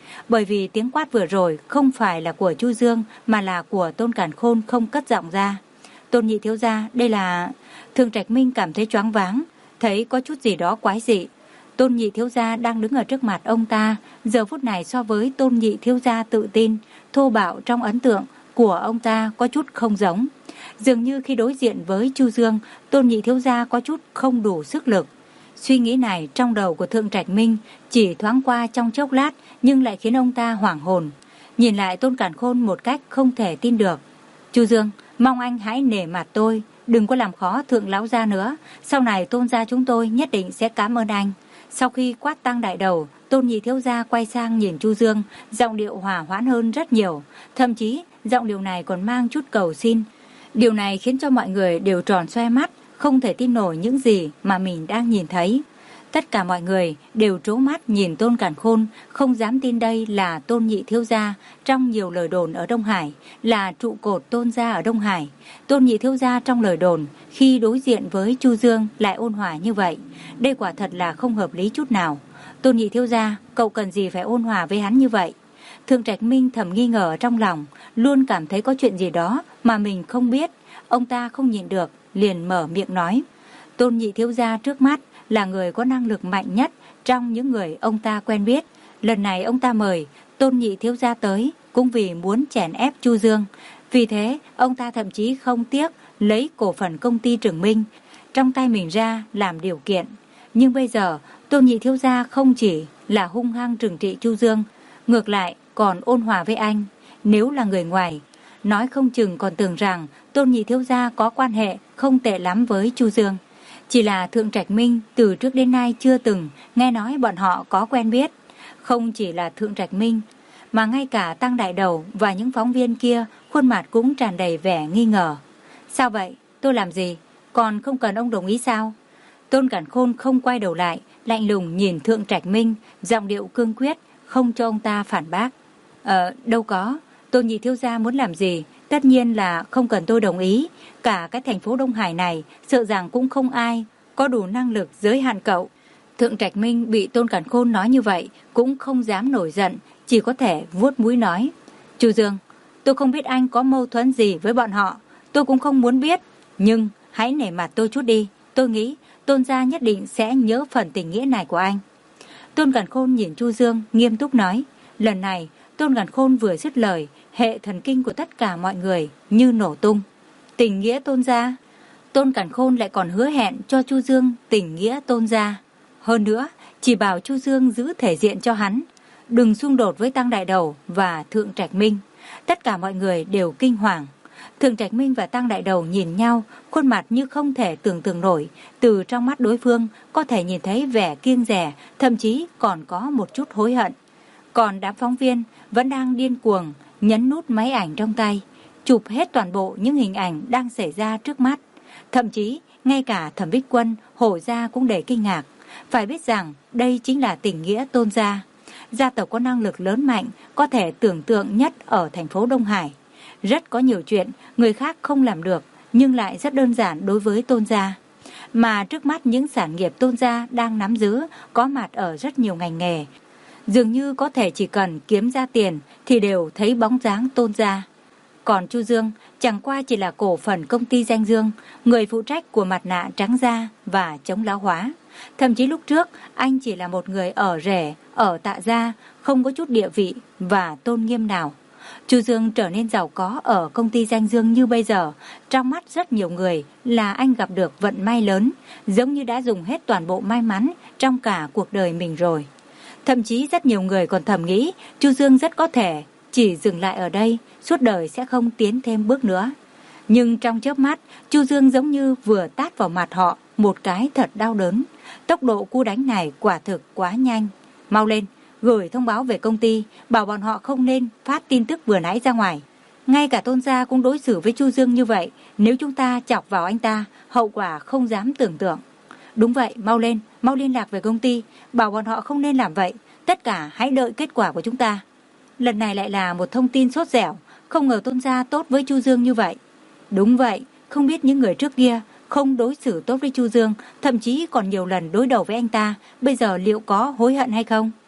bởi vì tiếng quát vừa rồi không phải là của Chu Dương mà là của Tôn Càn Khôn không cất giọng ra. Tôn nhị thiếu gia, đây là... Thương Trạch Minh cảm thấy choáng váng, thấy có chút gì đó quái dị. Tôn nhị thiếu gia đang đứng ở trước mặt ông ta, giờ phút này so với Tôn nhị thiếu gia tự tin, thô bạo trong ấn tượng của ông ta có chút không giống. Dường như khi đối diện với Chu Dương, Tôn nhị thiếu gia có chút không đủ sức lực. Suy nghĩ này trong đầu của Thượng Trạch Minh chỉ thoáng qua trong chốc lát nhưng lại khiến ông ta hoảng hồn. Nhìn lại Tôn Càn Khôn một cách không thể tin được. Chu Dương, mong anh hãy nể mặt tôi, đừng có làm khó Thượng lão gia nữa. Sau này Tôn gia chúng tôi nhất định sẽ cảm ơn anh. Sau khi quát tăng đại đầu, Tôn nhị thiếu gia quay sang nhìn Chu Dương, giọng điệu hòa hoãn hơn rất nhiều. Thậm chí giọng điệu này còn mang chút cầu xin. Điều này khiến cho mọi người đều tròn xoe mắt, không thể tin nổi những gì mà mình đang nhìn thấy. Tất cả mọi người đều trố mắt nhìn Tôn Càn Khôn, không dám tin đây là Tôn nhị thiếu gia trong nhiều lời đồn ở Đông Hải, là trụ cột Tôn gia ở Đông Hải. Tôn nhị thiếu gia trong lời đồn khi đối diện với Chu Dương lại ôn hòa như vậy, đây quả thật là không hợp lý chút nào. Tôn nhị thiếu gia, cậu cần gì phải ôn hòa với hắn như vậy? Thượng Trạch Minh thầm nghi ngờ trong lòng, luôn cảm thấy có chuyện gì đó mà mình không biết. Ông ta không nhịn được, liền mở miệng nói. Tôn nhị thiếu gia trước mắt là người có năng lực mạnh nhất trong những người ông ta quen biết. Lần này ông ta mời Tôn nhị thiếu gia tới cũng vì muốn chèn ép Chu Dương. Vì thế ông ta thậm chí không tiếc lấy cổ phần công ty Trường Minh trong tay mình ra làm điều kiện. Nhưng bây giờ Tôn nhị thiếu gia không chỉ là hung hăng trừng trị Chu Dương, ngược lại còn ôn hòa với anh. Nếu là người ngoài, nói không chừng còn tưởng rằng Tôn nhị thiếu gia có quan hệ không tệ lắm với Chu Dương. Chỉ là Thượng Trạch Minh từ trước đến nay chưa từng nghe nói bọn họ có quen biết. Không chỉ là Thượng Trạch Minh, mà ngay cả Tăng Đại Đầu và những phóng viên kia khuôn mặt cũng tràn đầy vẻ nghi ngờ. Sao vậy? Tôi làm gì? Còn không cần ông đồng ý sao? Tôn Càn Khôn không quay đầu lại, lạnh lùng nhìn Thượng Trạch Minh, giọng điệu cương quyết, không cho ông ta phản bác. Ờ, đâu có. Tôn nhị thiếu gia muốn làm gì? Tất nhiên là không cần tôi đồng ý. Cả cái thành phố Đông Hải này sợ rằng cũng không ai có đủ năng lực giới hạn cậu. Thượng Trạch Minh bị Tôn Càn Khôn nói như vậy cũng không dám nổi giận, chỉ có thể vuốt mũi nói. Chu Dương, tôi không biết anh có mâu thuẫn gì với bọn họ, tôi cũng không muốn biết. Nhưng hãy nể mặt tôi chút đi. Tôi nghĩ Tôn gia nhất định sẽ nhớ phần tình nghĩa này của anh. Tôn Càn Khôn nhìn Chu Dương nghiêm túc nói. Lần này Tôn Càn Khôn vừa dứt lời, hệ thần kinh của tất cả mọi người như nổ tung. Tình nghĩa Tôn gia? Tôn Càn Khôn lại còn hứa hẹn cho Chu Dương tình nghĩa Tôn gia. Hơn nữa, chỉ bảo Chu Dương giữ thể diện cho hắn, đừng xung đột với Tăng Đại Đầu và Thượng Trạch Minh. Tất cả mọi người đều kinh hoàng. Thượng Trạch Minh và Tăng Đại Đầu nhìn nhau, khuôn mặt như không thể tưởng tượng nổi. Từ trong mắt đối phương có thể nhìn thấy vẻ kiêng dè, thậm chí còn có một chút hối hận. Còn đám phóng viên vẫn đang điên cuồng nhấn nút máy ảnh trong tay, chụp hết toàn bộ những hình ảnh đang xảy ra trước mắt. Thậm chí ngay cả Thẩm Bích Quân, Hổ gia cũng đầy kinh ngạc. Phải biết rằng đây chính là tình nghĩa Tôn gia, gia tộc có năng lực lớn mạnh, có thể tưởng tượng nhất ở thành phố Đông Hải. Rất có nhiều chuyện người khác không làm được, nhưng lại rất đơn giản đối với Tôn gia. Mà trước mắt những sản nghiệp Tôn gia đang nắm giữ có mặt ở rất nhiều ngành nghề. Dường như có thể chỉ cần kiếm ra tiền thì đều thấy bóng dáng Tôn gia. Còn Chu Dương chẳng qua chỉ là cổ phần công ty Danh Dương, người phụ trách của mặt nạ trắng da và chống lão hóa. Thậm chí lúc trước anh chỉ là một người ở rể, ở Tạ gia, không có chút địa vị và tôn nghiêm nào. Chu Dương trở nên giàu có ở công ty Danh Dương như bây giờ, trong mắt rất nhiều người là anh gặp được vận may lớn, giống như đã dùng hết toàn bộ may mắn trong cả cuộc đời mình rồi. Thậm chí rất nhiều người còn thầm nghĩ Chu Dương rất có thể chỉ dừng lại ở đây, suốt đời sẽ không tiến thêm bước nữa. Nhưng trong chớp mắt, Chu Dương giống như vừa tát vào mặt họ một cái thật đau đớn. Tốc độ cú đánh này quả thực quá nhanh. Mau lên, gửi thông báo về công ty, bảo bọn họ không nên phát tin tức vừa nãy ra ngoài. Ngay cả Tôn gia cũng đối xử với Chu Dương như vậy, nếu chúng ta chọc vào anh ta, hậu quả không dám tưởng tượng. Đúng vậy, mau lên, mau liên lạc về công ty, bảo bọn họ không nên làm vậy, tất cả hãy đợi kết quả của chúng ta. Lần này lại là một thông tin sốt dẻo, không ngờ Tôn gia tốt với Chu Dương như vậy. Đúng vậy, không biết những người trước kia không đối xử tốt với Chu Dương, thậm chí còn nhiều lần đối đầu với anh ta, bây giờ liệu có hối hận hay không?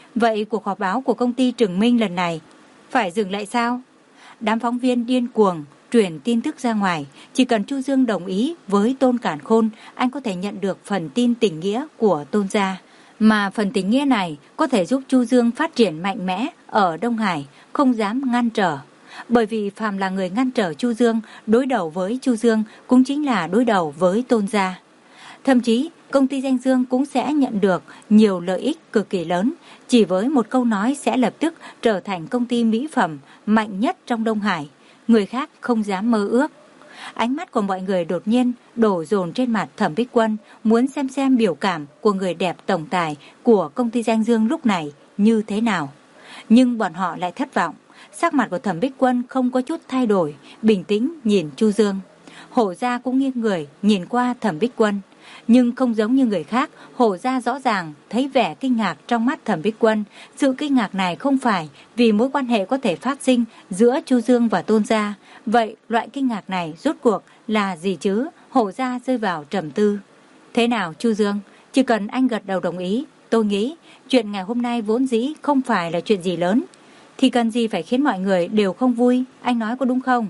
Vậy cuộc họp báo của công ty Trường Minh lần này phải dừng lại sao? Đám phóng viên điên cuồng truyền tin tức ra ngoài, chỉ cần Chu Dương đồng ý với Tôn Càn Khôn, anh có thể nhận được phần tin tình nghĩa của Tôn gia. Mà phần tình nghĩa này có thể giúp Chu Dương phát triển mạnh mẽ ở Đông Hải, không dám ngăn trở. Bởi vì phàm là người ngăn trở Chu Dương, đối đầu với Chu Dương cũng chính là đối đầu với Tôn gia. Thậm chí, công ty Danh Dương cũng sẽ nhận được nhiều lợi ích cực kỳ lớn, chỉ với một câu nói sẽ lập tức trở thành công ty mỹ phẩm mạnh nhất trong Đông Hải. Người khác không dám mơ ước. Ánh mắt của mọi người đột nhiên đổ dồn trên mặt Thẩm Bích Quân, muốn xem xem biểu cảm của người đẹp tổng tài của công ty Danh Dương lúc này như thế nào. Nhưng bọn họ lại thất vọng. Sắc mặt của Thẩm Bích Quân không có chút thay đổi, bình tĩnh nhìn Chu Dương. Hổ Gia cũng nghiêng người nhìn qua Thẩm Bích Quân. Nhưng không giống như người khác, Hổ Gia rõ ràng thấy vẻ kinh ngạc trong mắt Thẩm Bích Quân. Sự kinh ngạc này không phải vì mối quan hệ có thể phát sinh giữa Chu Dương và Tôn gia. Vậy loại kinh ngạc này rốt cuộc là gì chứ? Hổ Gia rơi vào trầm tư. Thế nào Chu Dương? Chỉ cần anh gật đầu đồng ý, tôi nghĩ chuyện ngày hôm nay vốn dĩ không phải là chuyện gì lớn. Thì cần gì phải khiến mọi người đều không vui, anh nói có đúng không?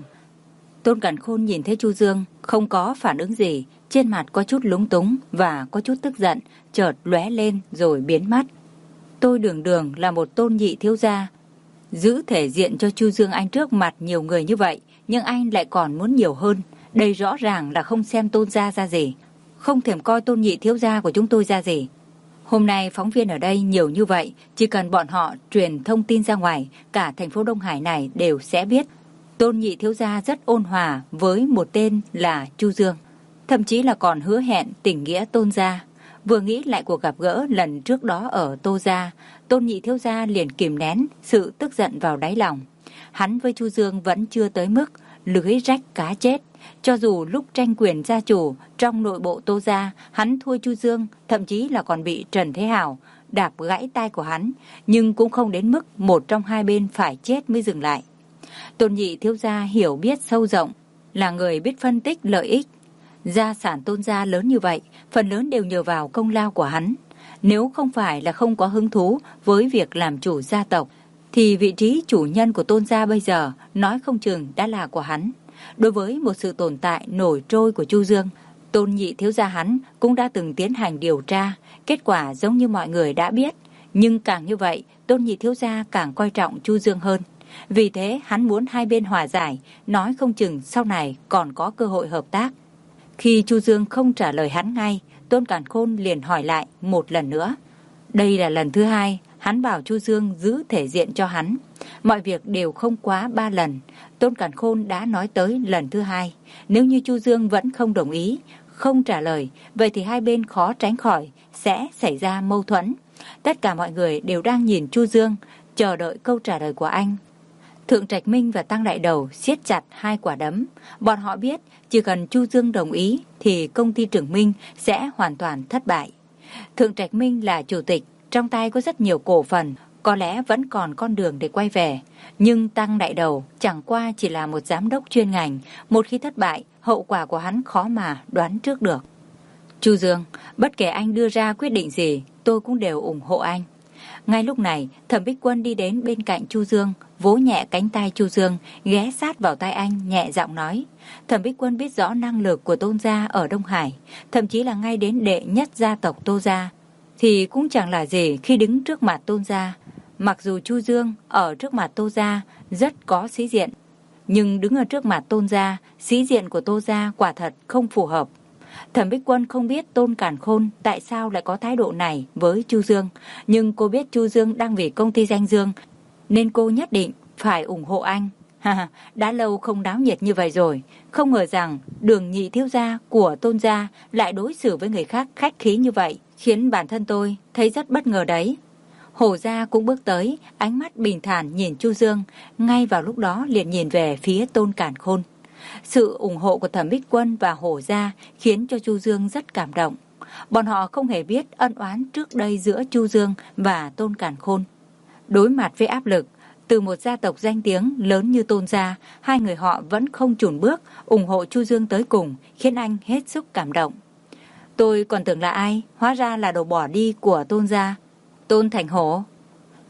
Tôn Càn Khôn nhìn thấy Chu Dương không có phản ứng gì, trên mặt có chút lúng túng và có chút tức giận, chợt lóe lên rồi biến mất. Tôi đường đường là một tôn nhị thiếu gia, giữ thể diện cho Chu Dương anh trước mặt nhiều người như vậy, nhưng anh lại còn muốn nhiều hơn. Đây rõ ràng là không xem Tôn gia ra gì, không thèm coi tôn nhị thiếu gia của chúng tôi ra gì. Hôm nay phóng viên ở đây nhiều như vậy, chỉ cần bọn họ truyền thông tin ra ngoài, cả thành phố Đông Hải này đều sẽ biết. Tôn nhị thiếu gia rất ôn hòa với một tên là Chu Dương, thậm chí là còn hứa hẹn tình nghĩa Tôn gia. Vừa nghĩ lại cuộc gặp gỡ lần trước đó ở Tô gia, Tôn nhị thiếu gia liền kìm nén sự tức giận vào đáy lòng. Hắn với Chu Dương vẫn chưa tới mức lưới rách cá chết. Cho dù lúc tranh quyền gia chủ trong nội bộ Tô gia, hắn thua Chu Dương, thậm chí là còn bị Trần Thế Hào đạp gãy tay của hắn, nhưng cũng không đến mức một trong hai bên phải chết mới dừng lại. Tôn nhị thiếu gia hiểu biết sâu rộng, là người biết phân tích lợi ích. Gia sản Tôn gia lớn như vậy, phần lớn đều nhờ vào công lao của hắn. Nếu không phải là không có hứng thú với việc làm chủ gia tộc, thì vị trí chủ nhân của Tôn gia bây giờ nói không chừng đã là của hắn. Đối với một sự tồn tại nổi trôi của Chu Dương, Tôn nhị thiếu gia hắn cũng đã từng tiến hành điều tra, kết quả giống như mọi người đã biết. Nhưng càng như vậy, Tôn nhị thiếu gia càng coi trọng Chu Dương hơn. Vì thế hắn muốn hai bên hòa giải, nói không chừng sau này còn có cơ hội hợp tác. Khi Chu Dương không trả lời hắn ngay, Tôn Càn Khôn liền hỏi lại một lần nữa. Đây là lần thứ hai, hắn bảo Chu Dương giữ thể diện cho hắn. Mọi việc đều không quá ba lần, Tôn Càn Khôn đã nói tới lần thứ hai. Nếu như Chu Dương vẫn không đồng ý, không trả lời, vậy thì hai bên khó tránh khỏi sẽ xảy ra mâu thuẫn. Tất cả mọi người đều đang nhìn Chu Dương, chờ đợi câu trả lời của anh. Thượng Trạch Minh và Tăng Đại Đầu siết chặt hai quả đấm. Bọn họ biết chỉ cần Chu Dương đồng ý thì công ty Trường Minh sẽ hoàn toàn thất bại. Thượng Trạch Minh là chủ tịch, trong tay có rất nhiều cổ phần, có lẽ vẫn còn con đường để quay về. Nhưng Tăng Đại Đầu chẳng qua chỉ là một giám đốc chuyên ngành, một khi thất bại, hậu quả của hắn khó mà đoán trước được. Chu Dương, bất kể anh đưa ra quyết định gì, tôi cũng đều ủng hộ anh. Ngay lúc này, Thẩm Bích Quân đi đến bên cạnh Chu Dương, vỗ nhẹ cánh tay Chu Dương, ghé sát vào tai anh, nhẹ giọng nói. Thẩm Bích Quân biết rõ năng lực của Tôn gia ở Đông Hải, thậm chí là ngay đến đệ nhất gia tộc Tô gia, thì cũng chẳng là gì khi đứng trước mặt Tôn gia. Mặc dù Chu Dương ở trước mặt Tô gia rất có sĩ diện, nhưng đứng ở trước mặt Tôn gia, sĩ diện của Tô gia quả thật không phù hợp. Thẩm Bích Quân không biết Tôn Càn Khôn tại sao lại có thái độ này với Chu Dương, nhưng cô biết Chu Dương đang vì công ty Danh Dương, nên cô nhất định phải ủng hộ anh. Ha, đã lâu không náo nhiệt như vậy rồi, không ngờ rằng Đường nhị thiếu gia của Tôn gia lại đối xử với người khác khách khí như vậy, khiến bản thân tôi thấy rất bất ngờ đấy. Hổ Gia cũng bước tới, ánh mắt bình thản nhìn Chu Dương, ngay vào lúc đó liền nhìn về phía Tôn Càn Khôn. Sự ủng hộ của Thẩm Bích Quân và Hổ Gia khiến cho Chu Dương rất cảm động. Bọn họ không hề biết ân oán trước đây giữa Chu Dương và Tôn Càn Khôn. Đối mặt với áp lực từ một gia tộc danh tiếng lớn như Tôn gia, hai người họ vẫn không chùn bước, ủng hộ Chu Dương tới cùng, khiến anh hết sức cảm động. Tôi còn tưởng là ai, hóa ra là đồ bỏ đi của Tôn gia. Tôn Thành Hổ.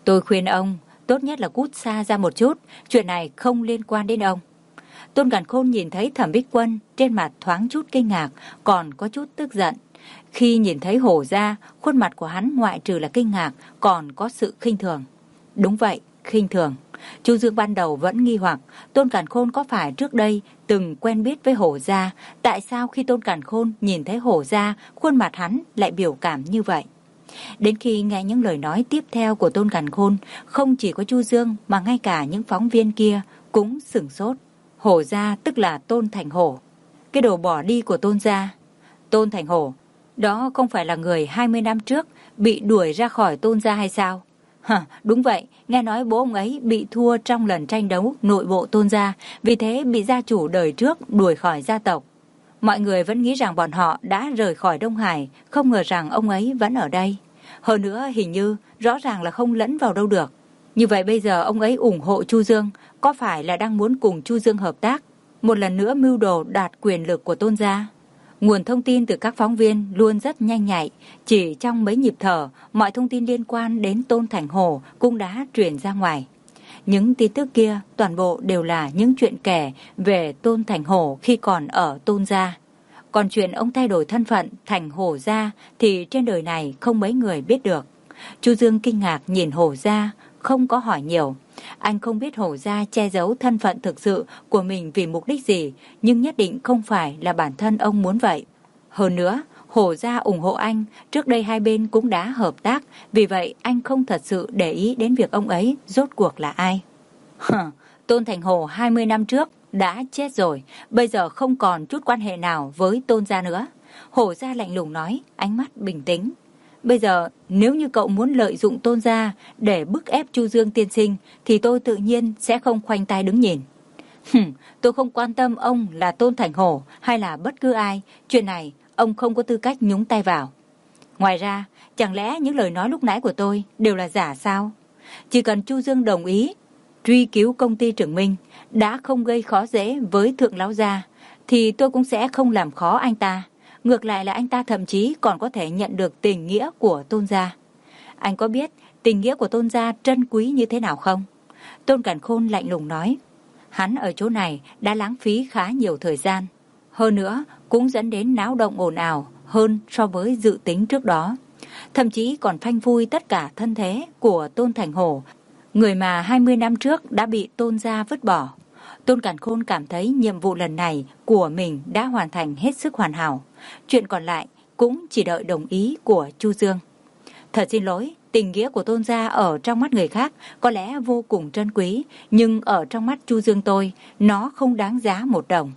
Tôi khuyên ông, tốt nhất là cút xa ra một chút, chuyện này không liên quan đến ông. Tôn Càn Khôn nhìn thấy Thẩm Bích Quân, trên mặt thoáng chút kinh ngạc, còn có chút tức giận. Khi nhìn thấy Hổ Gia, khuôn mặt của hắn ngoại trừ là kinh ngạc, còn có sự khinh thường. Đúng vậy, khinh thường. Chu Dương ban đầu vẫn nghi hoặc, Tôn Càn Khôn có phải trước đây từng quen biết với Hổ Gia, tại sao khi Tôn Càn Khôn nhìn thấy Hổ Gia, khuôn mặt hắn lại biểu cảm như vậy. Đến khi nghe những lời nói tiếp theo của Tôn Càn Khôn, không chỉ có Chu Dương mà ngay cả những phóng viên kia cũng sửng sốt. Hổ Gia tức là Tôn Thành Hổ, cái đồ bỏ đi của Tôn gia. Tôn Thành Hổ, đó không phải là người hai mươi năm trước bị đuổi ra khỏi Tôn gia hay sao? Hả, đúng vậy, nghe nói bố ông ấy bị thua trong lần tranh đấu nội bộ Tôn gia, vì thế bị gia chủ đời trước đuổi khỏi gia tộc. Mọi người vẫn nghĩ rằng bọn họ đã rời khỏi Đông Hải, không ngờ rằng ông ấy vẫn ở đây. Hơn nữa hình như rõ ràng là không lẫn vào đâu được. Như vậy bây giờ ông ấy ủng hộ Chu Dương, có phải là đang muốn cùng Chu Dương hợp tác, một lần nữa mưu đồ đạt quyền lực của Tôn gia? Nguồn thông tin từ các phóng viên luôn rất nhanh nhạy, chỉ trong mấy nhịp thở, mọi thông tin liên quan đến Tôn Thành Hổ cũng đã truyền ra ngoài. Những tin tức kia toàn bộ đều là những chuyện kể về Tôn Thành Hổ khi còn ở Tôn gia. Còn chuyện ông thay đổi thân phận thành Hổ gia thì trên đời này không mấy người biết được. Chu Dương kinh ngạc nhìn Hổ gia, không có hỏi nhiều. Anh không biết Hổ gia che giấu thân phận thực sự của mình vì mục đích gì, nhưng nhất định không phải là bản thân ông muốn vậy. Hơn nữa, Hổ gia ủng hộ anh, trước đây hai bên cũng đã hợp tác, vì vậy anh không thật sự để ý đến việc ông ấy rốt cuộc là ai. Hờ, Tôn Thành Hổ hai mươi năm trước đã chết rồi, bây giờ không còn chút quan hệ nào với Tôn gia nữa. Hổ gia lạnh lùng nói, ánh mắt bình tĩnh. Bây giờ nếu như cậu muốn lợi dụng Tôn gia để bức ép Chu Dương tiên sinh thì tôi tự nhiên sẽ không khoanh tay đứng nhìn. Hừm, tôi không quan tâm ông là Tôn Thành Hổ hay là bất cứ ai, chuyện này ông không có tư cách nhúng tay vào. Ngoài ra, chẳng lẽ những lời nói lúc nãy của tôi đều là giả sao? Chỉ cần Chu Dương đồng ý truy cứu công ty Trường Minh, đã không gây khó dễ với Thượng lão gia, thì tôi cũng sẽ không làm khó anh ta. Ngược lại là anh ta thậm chí còn có thể nhận được tình nghĩa của Tôn gia. Anh có biết tình nghĩa của Tôn gia trân quý như thế nào không? Tôn Càn Khôn lạnh lùng nói. Hắn ở chỗ này đã lãng phí khá nhiều thời gian. Hơn nữa cũng dẫn đến náo động ồn ào hơn so với dự tính trước đó. Thậm chí còn phanh phui tất cả thân thế của Tôn Thành Hổ, người mà hai mươi năm trước đã bị Tôn gia vứt bỏ. Tôn Càn Khôn cảm thấy nhiệm vụ lần này của mình đã hoàn thành hết sức hoàn hảo. Chuyện còn lại cũng chỉ đợi đồng ý của Chu Dương. Thật xin lỗi, tình nghĩa của Tôn gia ở trong mắt người khác có lẽ vô cùng trân quý, nhưng ở trong mắt Chu Dương tôi, nó không đáng giá một đồng.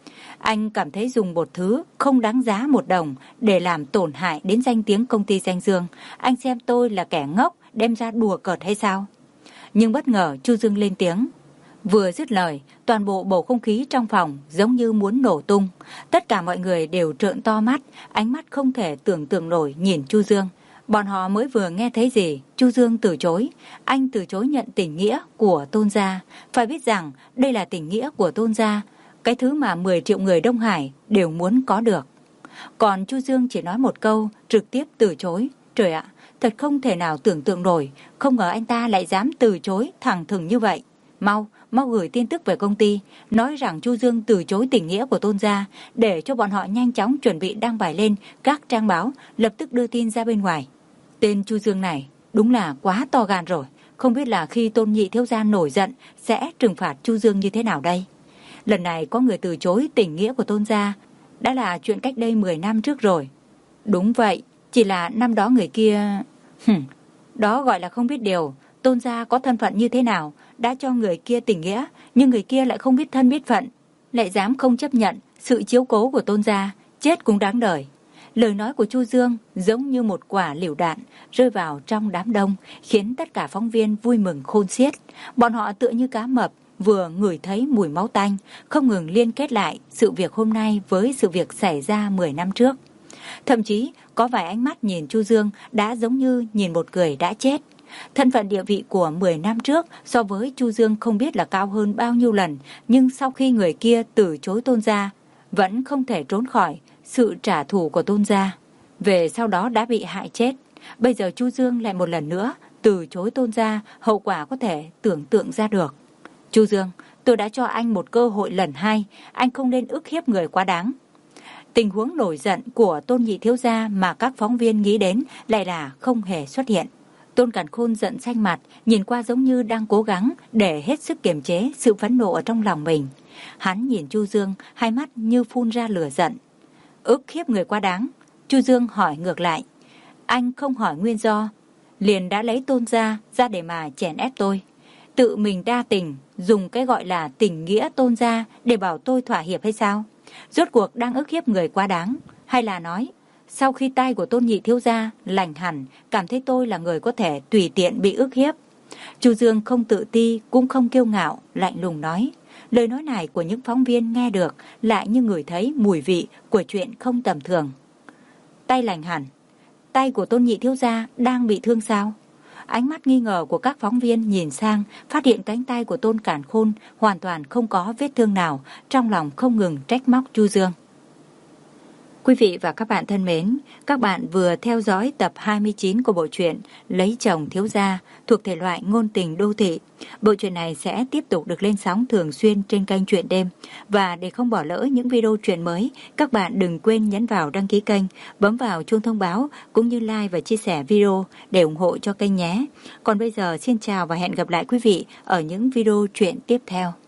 Anh cảm thấy dùng một thứ không đáng giá một đồng để làm tổn hại đến danh tiếng công ty Danh Dương. Anh xem tôi là kẻ ngốc đem ra đùa cợt hay sao? Nhưng bất ngờ Chu Dương lên tiếng. Vừa dứt lời, toàn bộ bầu không khí trong phòng giống như muốn nổ tung. Tất cả mọi người đều trợn to mắt, ánh mắt không thể tưởng tượng nổi nhìn Chu Dương. Bọn họ mới vừa nghe thấy gì, Chu Dương từ chối. Anh từ chối nhận tình nghĩa của Tôn gia. Phải biết rằng đây là tình nghĩa của Tôn gia, cái thứ mà mười triệu người Đông Hải đều muốn có được. Còn Chu Dương chỉ nói một câu, trực tiếp từ chối. Trời ạ, thật không thể nào tưởng tượng nổi, không ngờ anh ta lại dám từ chối thẳng thừng như vậy. Mau, mau gửi tin tức về công ty, nói rằng Chu Dương từ chối tình nghĩa của Tôn gia, để cho bọn họ nhanh chóng chuẩn bị đăng bài lên các trang báo, lập tức đưa tin ra bên ngoài. Tên Chu Dương này đúng là quá to gan rồi, không biết là khi Tôn nhị thiếu gia nổi giận sẽ trừng phạt Chu Dương như thế nào đây. Lần này có người từ chối tình nghĩa của Tôn gia, đã là chuyện cách đây mười năm trước rồi. Đúng vậy, chỉ là năm đó người kia... Hừm, đó gọi là không biết điều. Tôn gia có thân phận như thế nào, đã cho người kia tình nghĩa, nhưng người kia lại không biết thân biết phận, lại dám không chấp nhận sự chiếu cố của Tôn gia, chết cũng đáng đời. Lời nói của Chu Dương giống như một quả lựu đạn rơi vào trong đám đông, khiến tất cả phóng viên vui mừng khôn xiết. Bọn họ tựa như cá mập vừa ngửi thấy mùi máu tanh, không ngừng liên kết lại sự việc hôm nay với sự việc xảy ra mười năm trước. Thậm chí có vài ánh mắt nhìn Chu Dương đã giống như nhìn một người đã chết. Thân phận địa vị của mười năm trước so với Chu Dương không biết là cao hơn bao nhiêu lần, nhưng sau khi người kia từ chối Tôn gia, vẫn không thể trốn khỏi sự trả thù của Tôn gia. Về sau đó đã bị hại chết. Bây giờ Chu Dương lại một lần nữa Từ chối Tôn gia, hậu quả có thể tưởng tượng ra được. Chu Dương, tôi đã cho anh một cơ hội lần hai, anh không nên ức hiếp người quá đáng. Tình huống nổi giận của Tôn nhị thiếu gia mà các phóng viên nghĩ đến lại là không hề xuất hiện. Tôn Càn Khôn giận xanh mặt, nhìn qua giống như đang cố gắng để hết sức kiềm chế sự phẫn nộ ở trong lòng mình. Hắn nhìn Chu Dương, hai mắt như phun ra lửa giận. Ức hiếp người quá đáng. Chu Dương hỏi ngược lại. Anh không hỏi nguyên do, liền đã lấy Tôn gia ra để mà chèn ép tôi. Tự mình đa tình, dùng cái gọi là tình nghĩa Tôn gia để bảo tôi thỏa hiệp hay sao? Rốt cuộc đang ức hiếp người quá đáng, hay là nói sau khi tai của Tôn nhị thiếu gia lành hẳn, cảm thấy tôi là người có thể tùy tiện bị ức hiếp? Chu Dương không tự ti cũng không kiêu ngạo, lạnh lùng nói. Lời nói này của những phóng viên nghe được lại như ngửi thấy mùi vị của chuyện không tầm thường. Tay lành hẳn, tay của Tôn nhị thiếu gia đang bị thương sao? Ánh mắt nghi ngờ của các phóng viên nhìn sang, phát hiện cánh tay của Tôn Càn Khôn hoàn toàn không có vết thương nào, trong lòng không ngừng trách móc Chu Dương. Quý vị và các bạn thân mến, các bạn vừa theo dõi tập hai mươi chín của bộ truyện Lấy chồng thiếu gia thuộc thể loại ngôn tình đô thị. Bộ truyện này sẽ tiếp tục được lên sóng thường xuyên trên kênh Truyện Đêm. Và để không bỏ lỡ những video truyện mới, các bạn đừng quên nhấn vào đăng ký kênh, bấm vào chuông thông báo cũng như like và chia sẻ video để ủng hộ cho kênh nhé. Còn bây giờ xin chào và hẹn gặp lại quý vị ở những video truyện tiếp theo.